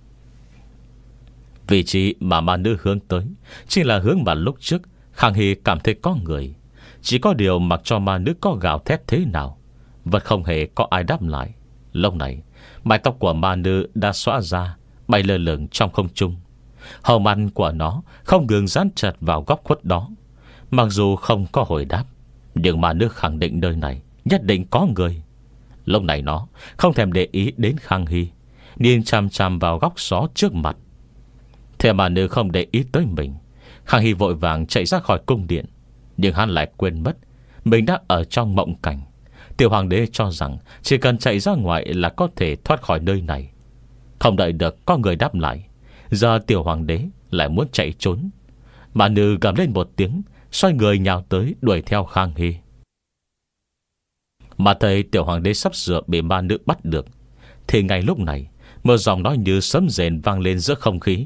A: Vị trí mà ma nữ hướng tới chính là hướng mà lúc trước Khang Hy cảm thấy có người. Chỉ có điều mặc cho ma nữ có gào thét thế nào, vẫn không hề có ai đáp lại. Lúc này mái tóc của ma nữ đã xõa ra, bay lơ lửng trong không trung. Hầu mặt của nó không ngừng dán chặt vào góc khuất đó. Mặc dù không có hồi đáp, nhưng ma nữ khẳng định nơi này nhất định có người. Lúc này nó không thèm để ý đến Khang Hy, nhìn chăm chăm vào góc xó trước mặt. Thế mà nữ không để ý tới mình, Khang Hy vội vàng chạy ra khỏi cung điện. Nhưng hắn lại quên mất mình đã ở trong mộng cảnh. Tiểu hoàng đế cho rằng chỉ cần chạy ra ngoài là có thể thoát khỏi nơi này. Không đợi được có người đáp lại, giờ tiểu hoàng đế lại muốn chạy trốn. Mà nữ gầm lên một tiếng, xoay người nhào tới đuổi theo Khang Hy. Mà thấy tiểu hoàng đế sắp sửa bị ma nữ bắt được, thì ngay lúc này một giọng nói như sấm rền vang lên giữa không khí.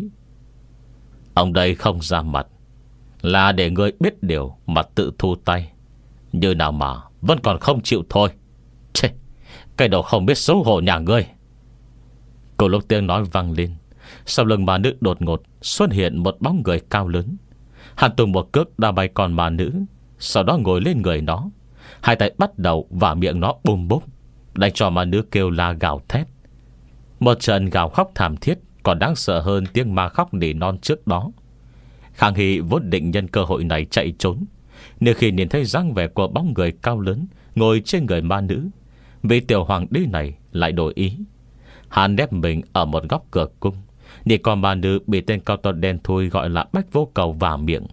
A: Ông đây không ra mặt là để ngươi biết điều mà tự thu tay, như nào mà vẫn còn không chịu thôi. Chê, cái đầu không biết xấu hổ nhà ngươi. Cùng lúc tiếng nói vang lên, sau lưng ma nữ đột ngột xuất hiện một bóng người cao lớn. Hắn tung một cước đá bay con ma nữ, sau đó ngồi lên người nó, hai tay bắt đầu và miệng nó bùm bốp, đánh cho ma nữ kêu la gào thét. Một trận gào khóc thảm thiết còn đáng sợ hơn tiếng ma khóc nỉ non trước đó. Khang Hy vốn định nhân cơ hội này chạy trốn, nhưng khi nhìn thấy dáng vẻ của bóng người cao lớn ngồi trên người ma nữ, vị tiểu hoàng đế này lại đổi ý. Hắn nép mình ở một góc cửa cung, nhìn con ma nữ bị tên cao to đen thui gọi là Bách Vô Cầu vào miệng.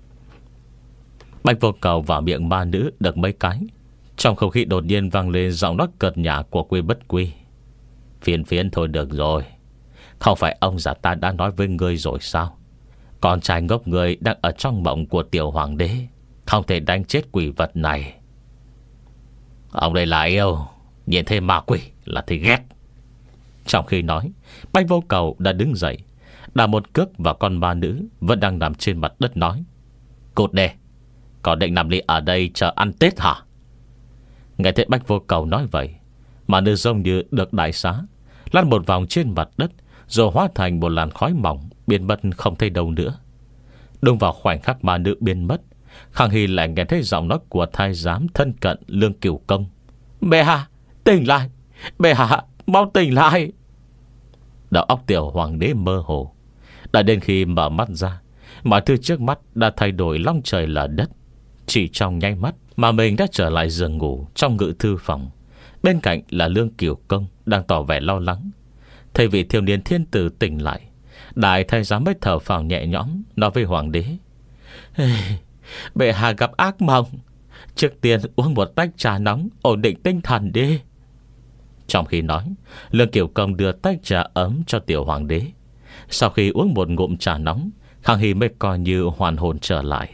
A: Bách Vô Cầu vào miệng ma nữ được mấy cái, trong không khí đột nhiên vang lên giọng nói cợt nhả của Quy Bất Quy. Phiền phiền thôi được rồi, không phải ông già ta đã nói với ngươi rồi sao? Con trai ngốc người đang ở trong mộng của tiểu hoàng đế, không thể đánh chết quỷ vật này. Ông đây là yêu, nhìn thấy ma quỷ là thấy ghét. Trong khi nói, Bách Vô Cầu đã đứng dậy, đá một cước vào con ma nữ vẫn đang nằm trên mặt đất, nói: Cút đi, còn định nằm lì ở đây chờ ăn Tết hả? Nghe thấy Bách Vô Cầu nói vậy, ma nữ giống như được đại xá, lăn một vòng trên mặt đất, rồi hóa thành một làn khói mỏng, biến mất không thấy đâu nữa. Đúng vào khoảnh khắc ma nữ biến mất, Khang Hy lại nghe thấy giọng nói của thái giám thân cận Lương Cửu Công. Bệ hạ, tỉnh lại! Bệ hạ, mau tỉnh lại! Đầu óc tiểu hoàng đế mơ hồ. Đã đến khi mở mắt ra, mọi thứ trước mắt đã thay đổi long trời lở đất. Chỉ trong nháy mắt mà mình đã trở lại giường ngủ trong ngự thư phòng. Bên cạnh là Lương Cửu Công đang tỏ vẻ lo lắng. Thấy vị thiếu niên thiên tử tỉnh lại, đại thái giám mới thở phào nhẹ nhõm, nói với hoàng đế: Bệ hạ gặp ác mộng, trước tiên uống một tách trà nóng ổn định tinh thần đi. Trong khi nói, Lương Cửu Công đưa tách trà ấm cho tiểu hoàng đế. Sau khi uống một ngụm trà nóng, Khang Hy mới coi như hoàn hồn trở lại.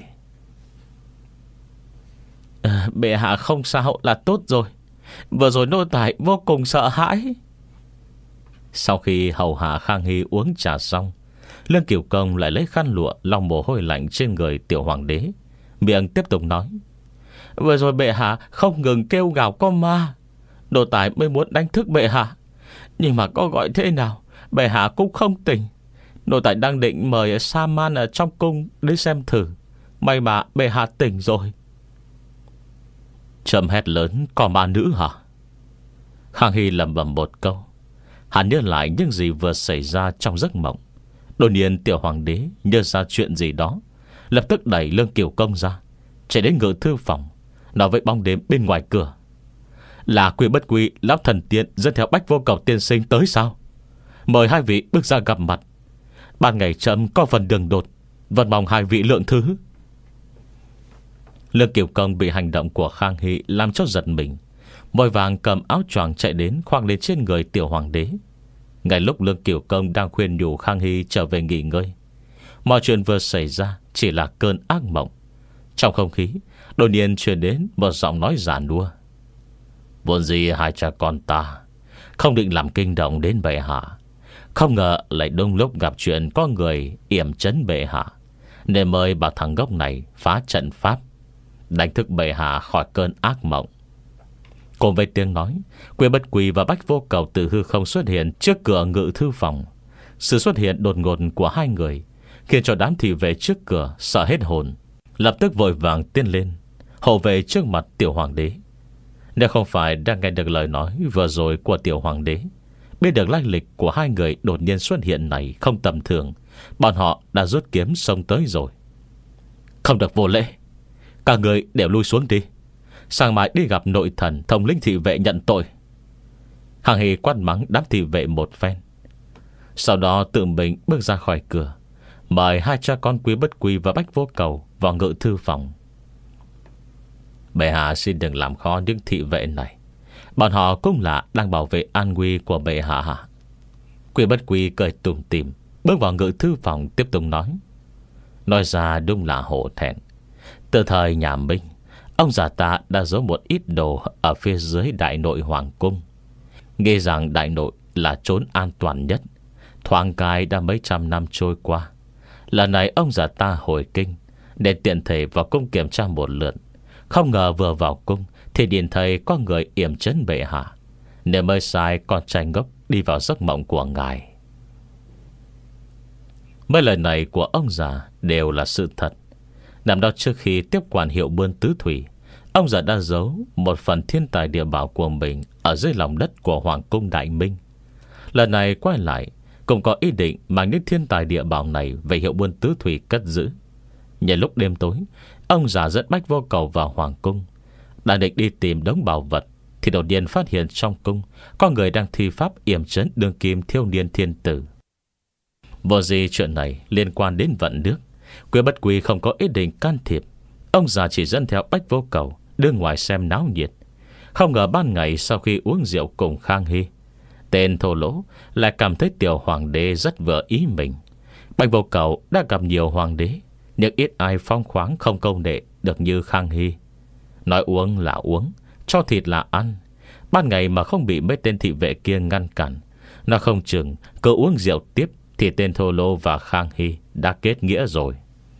A: à, Bệ hạ không sao là tốt rồi. Vừa rồi nô tài vô cùng sợ hãi. Sau khi hầu hạ Khang Hy uống trà xong, Lương Cửu Công lại lấy khăn lụa lau mồ hôi lạnh trên người tiểu hoàng đế, miệng tiếp tục nói: Vừa rồi bệ hạ không ngừng kêu gào có ma, nô tài mới muốn đánh thức bệ hạ, nhưng mà có gọi thế nào bệ hạ cũng không tỉnh. Nô tài đang định mời Sa Man ở trong cung đến xem thử, may mà bệ hạ tỉnh rồi. Trầm hét lớn: Có ma nữ hả? Khang Hy lẩm bẩm một câu. Hắn nhớ lại những gì vừa xảy ra trong giấc mộng. Đột nhiên tiểu hoàng đế nhớ ra chuyện gì đó, lập tức đẩy Lương Kiều Công ra, chạy đến ngự thư phòng, nói với bóng đêm bên ngoài cửa: Là Quy Bất Quy lão thần tiên dẫn theo Bách Vô Cầu tiên sinh tới sao? Mời hai vị bước ra gặp mặt. Ban ngày chậm có phần đường đột, vẫn mong hai vị lượng thứ. Lương Kiều Công bị hành động của Khang Hy làm cho giật mình, vội vàng cầm áo choàng chạy đến khoác lên trên người tiểu hoàng đế. Ngay lúc Lương Kiều Công đang khuyên nhủ Khang Hy trở về nghỉ ngơi, mọi chuyện vừa xảy ra chỉ là cơn ác mộng. Trong không khí đột nhiên truyền đến một giọng nói già nua: Vốn gì hai cha con ta không định làm kinh động đến bệ hạ, không ngờ lại đúng lúc gặp chuyện có người yểm trấn bệ hạ, nên mời bà thằng gốc này phá trận pháp, đánh thức bệ hạ khỏi cơn ác mộng. Cùng với tiếng nói, Quy Bất Quy và Bách Vô Cầu từ hư không xuất hiện trước cửa ngự thư phòng. Sự xuất hiện đột ngột của hai người khiến cho đám thị vệ trước cửa sợ hết hồn, lập tức vội vàng tiến lên hộ vệ trước mặt tiểu hoàng đế. Nếu không phải đang nghe được lời nói vừa rồi của tiểu hoàng đế, biết được lai lịch của hai người đột nhiên xuất hiện này không tầm thường, bọn họ đã rút kiếm xông tới rồi. Không được vô lễ, cả người đều lui xuống đi, sáng mai đi gặp nội thần thống lĩnh thị vệ nhận tội. Hàng Hy quát mắng đám thị vệ một phen, sau đó tự mình bước ra khỏi cửa, mời hai cha con Quý Bất Quy và Bách Vô Cầu vào ngự thư phòng. Bệ hạ xin đừng làm khó những thị vệ này, bọn họ cũng là đang bảo vệ an nguy của bệ hạ. Quý Bất Quy cười tủm tỉm bước vào ngự thư phòng, tiếp tục nói: Nói ra đúng là hổ thẹn. Từ thời nhà Minh, ông già ta đã giấu một ít đồ ở phía dưới đại nội hoàng cung, nghĩ rằng đại nội là chốn an toàn nhất. Thoáng cái đã mấy trăm năm trôi qua, lần này ông già ta hồi kinh để tiện thể vào cung kiểm tra một lượt. Không ngờ vừa vào cung thì nhìn thấy có người yểm trấn bệ hạ, nên mới sai con trai ngốc đi vào giấc mộng của ngài. Mấy lời này của ông già đều là sự thật. Năm đó trước khi tiếp quản hiệu buôn tứ thủy, ông già đã giấu một phần thiên tài địa bảo của mình ở dưới lòng đất của hoàng cung Đại Minh. Lần này quay lại cũng có ý định mang những thiên tài địa bảo này về hiệu buôn tứ thủy cất giữ. Nhân lúc đêm tối, ông già dẫn Bách Vô Cầu vào hoàng cung, đã định đi tìm đống bảo vật, thì đột nhiên phát hiện trong cung có người đang thi pháp yểm trấn đương kim thiếu niên thiên tử. Vô gì chuyện này liên quan đến vận nước, Quý Bất Quy không có ý định can thiệp. Ông già chỉ dẫn theo Bách Vô Cầu đứng ngoài xem náo nhiệt. Không ngờ ban ngày sau khi uống rượu cùng Khang Hy, tên thô lỗ lại cảm thấy tiểu hoàng đế rất vừa ý mình. Bách Vô Cầu đã gặp nhiều hoàng đế, nhưng ít ai phong khoáng không công đệ được như Khang Hy. Nói uống là uống, cho thịt là ăn. Ban ngày mà không bị mấy tên thị vệ kia ngăn cản, nó không chừng cứ uống rượu tiếp thì tên thô lỗ và Khang Hy đã kết nghĩa rồi.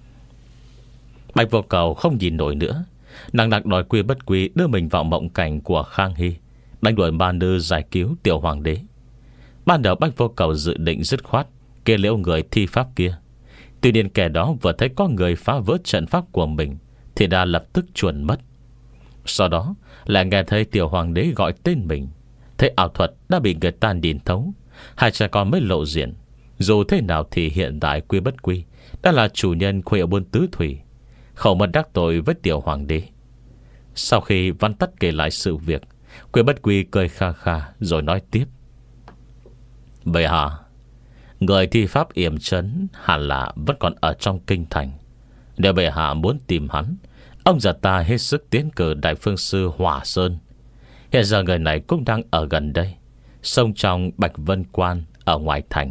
A: Bạch Vô Cầu không nhìn nổi nữa, nàng nặc đòi Quy Bất Quy đưa mình vào mộng cảnh của Khang Hy, đánh đuổi ma nữ giải cứu tiểu hoàng đế. Ban đầu Bạch Vô Cầu dự định dứt khoát kê liễu người thi pháp kia. Tuy nhiên kẻ đó vừa thấy có người phá vỡ trận pháp của mình thì đã lập tức chuồn mất. Sau đó lại nghe thấy tiểu hoàng đế gọi tên mình, thấy ảo thuật đã bị người ta nhìn thấu, hai cha con mới lộ diện. Dù thế nào thì hiện tại Quy Bất Quy đã là chủ nhân của hiệu buôn tứ thủy, không mất đắc tội với tiểu hoàng đế. Sau khi văn tắt kể lại sự việc, Quy Bất Quy cười kha kha rồi nói tiếp: Bệ hạ, người thi pháp yểm trấn hẳn là vẫn còn ở trong kinh thành. Nếu bệ hạ muốn tìm hắn, ông già ta hết sức tiến cử đại phương sư Hỏa Sơn. Hiện giờ người này cũng đang ở gần đây, sông trong Bạch Vân Quan ở ngoài thành.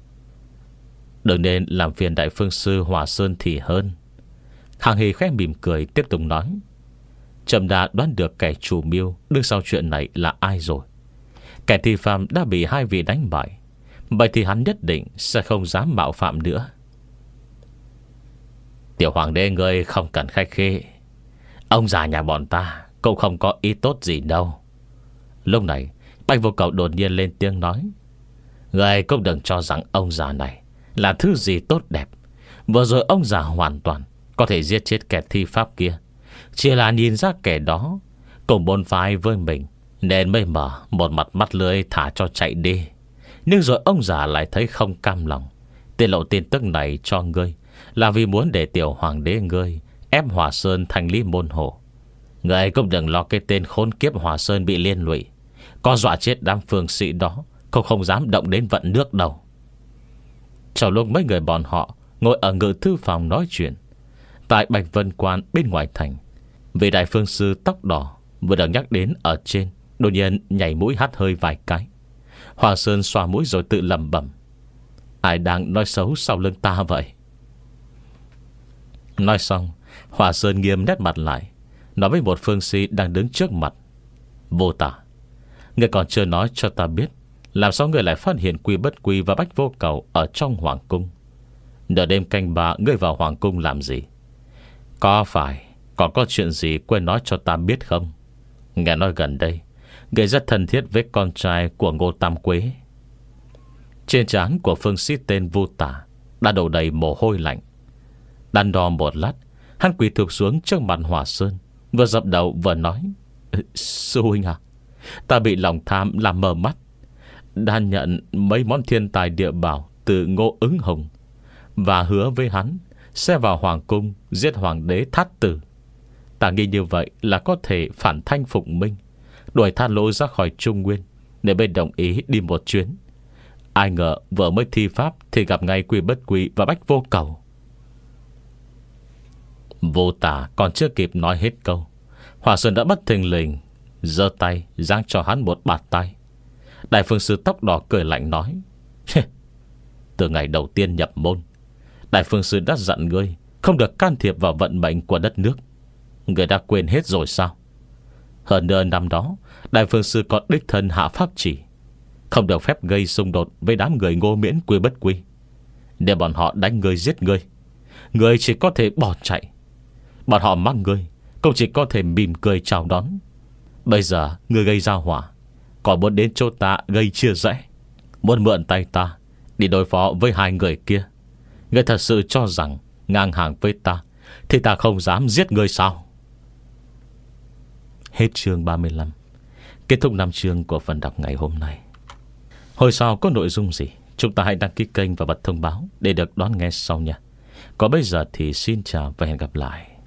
A: Đừng nên làm phiền đại phương sư Hỏa Sơn thì hơn. Hàng Hy khẽ mỉm cười tiếp tục nói: Trầm đã đoán được kẻ chủ mưu đứng sau chuyện này là ai rồi. Kẻ thi phạm đã bị hai vị đánh bại, vậy thì hắn nhất định sẽ không dám mạo phạm nữa. Tiểu hoàng đế ngươi không cần khách khí, ông già nhà bọn ta cũng không có ý tốt gì đâu. Lúc này Bạch Vô Cầu đột nhiên lên tiếng nói: Ngươi cũng đừng cho rằng ông già này là thứ gì tốt đẹp. Vừa rồi ông già hoàn toàn có thể giết chết kẻ thi pháp kia, chỉ là nhìn ra kẻ đó cùng bốn phái với mình, nên mới mở một mặt mắt lưới thả cho chạy đi. Nhưng rồi ông già lại thấy không cam lòng, Tiết lộ tin tức này cho ngươi là vì muốn để tiểu hoàng đế ngươi ép Hòa Sơn thành Lý Môn Hồ. Ngươi cũng đừng lo cái tên khốn kiếp Hòa Sơn bị liên lụy, có dọa chết đám phương sĩ đó, không không dám động đến vận nước đâu. Trong lúc mấy người bọn họ ngồi ở ngự thư phòng nói chuyện, tại Bạch Vân Quan bên ngoài thành, vị đại phương sư tóc đỏ vừa được nhắc đến ở trên đột nhiên nhảy mũi hắt hơi vài cái. Hòa Sơn xoa mũi rồi tự lẩm bẩm: ai đang nói xấu sau lưng ta vậy? Nói xong, Hòa Sơn nghiêm nét mặt lại, nói với một phương sĩ đang đứng trước mặt: Vô Tả, ngươi còn chưa nói cho ta biết làm sao ngươi lại phát hiện Quy Bất Quy và Bách Vô Cầu ở trong hoàng cung. Nửa đêm canh ba ngươi vào hoàng cung làm gì? Có phải còn có chuyện gì quên nói cho ta biết không? Nghe nói gần đây ngươi rất thân thiết với con trai của Ngô Tam Quế. Trên trán của phương sĩ tên Vô Tả đã đổ đầy mồ hôi lạnh. Đắn đo một lát, hắn quỳ thụp xuống trước mặt Hòa Sơn, vừa dập đầu vừa nói: Sư huynh à, ta bị lòng tham làm mờ mắt, đã nhận mấy món thiên tài địa bảo từ Ngô Ứng Hồng, và hứa với hắn sẽ vào hoàng cung giết hoàng đế Thát Tử. Ta nghĩ như vậy là có thể phản thanh phục minh, đuổi Than Lỗ ra khỏi Trung Nguyên, để bên đồng ý đi một chuyến. Ai ngờ vừa mới thi pháp thì gặp ngay Quy Bất Quy và Bách Vô Cầu. Vô Tả còn chưa kịp nói hết câu, Hòa Sơn đã bất thình lình giơ tay giáng cho hắn một bạt tay. Đại phương sư tóc đỏ cười lạnh nói: từ ngày đầu tiên nhập môn, đại phương sư đã dặn ngươi không được can thiệp vào vận mệnh của đất nước. Ngươi đã quên hết rồi sao? Hơn nữa năm đó đại phương sư còn đích thân hạ pháp chỉ không được phép gây xung đột với đám người Ngô Miễn Quy Bất Quy. Để bọn họ đánh ngươi giết ngươi, ngươi chỉ có thể bỏ chạy. Bọn họ mắng ngươi cũng chỉ có thể mỉm cười chào đón. Bây giờ ngươi gây ra hỏa, còn muốn đến chỗ ta gây chia rẽ, muốn mượn tay ta đi đối phó với hai người kia. Ngươi thật sự cho rằng ngang hàng với ta thì ta không dám giết ngươi sao? Hết chương ba mươi lăm. Kết thúc năm chương của phần đọc ngày hôm nay. Hồi sau có nội dung gì, chúng ta hãy đăng ký kênh và bật thông báo để được đón nghe sau nha. Còn bây giờ thì xin chào và hẹn gặp lại.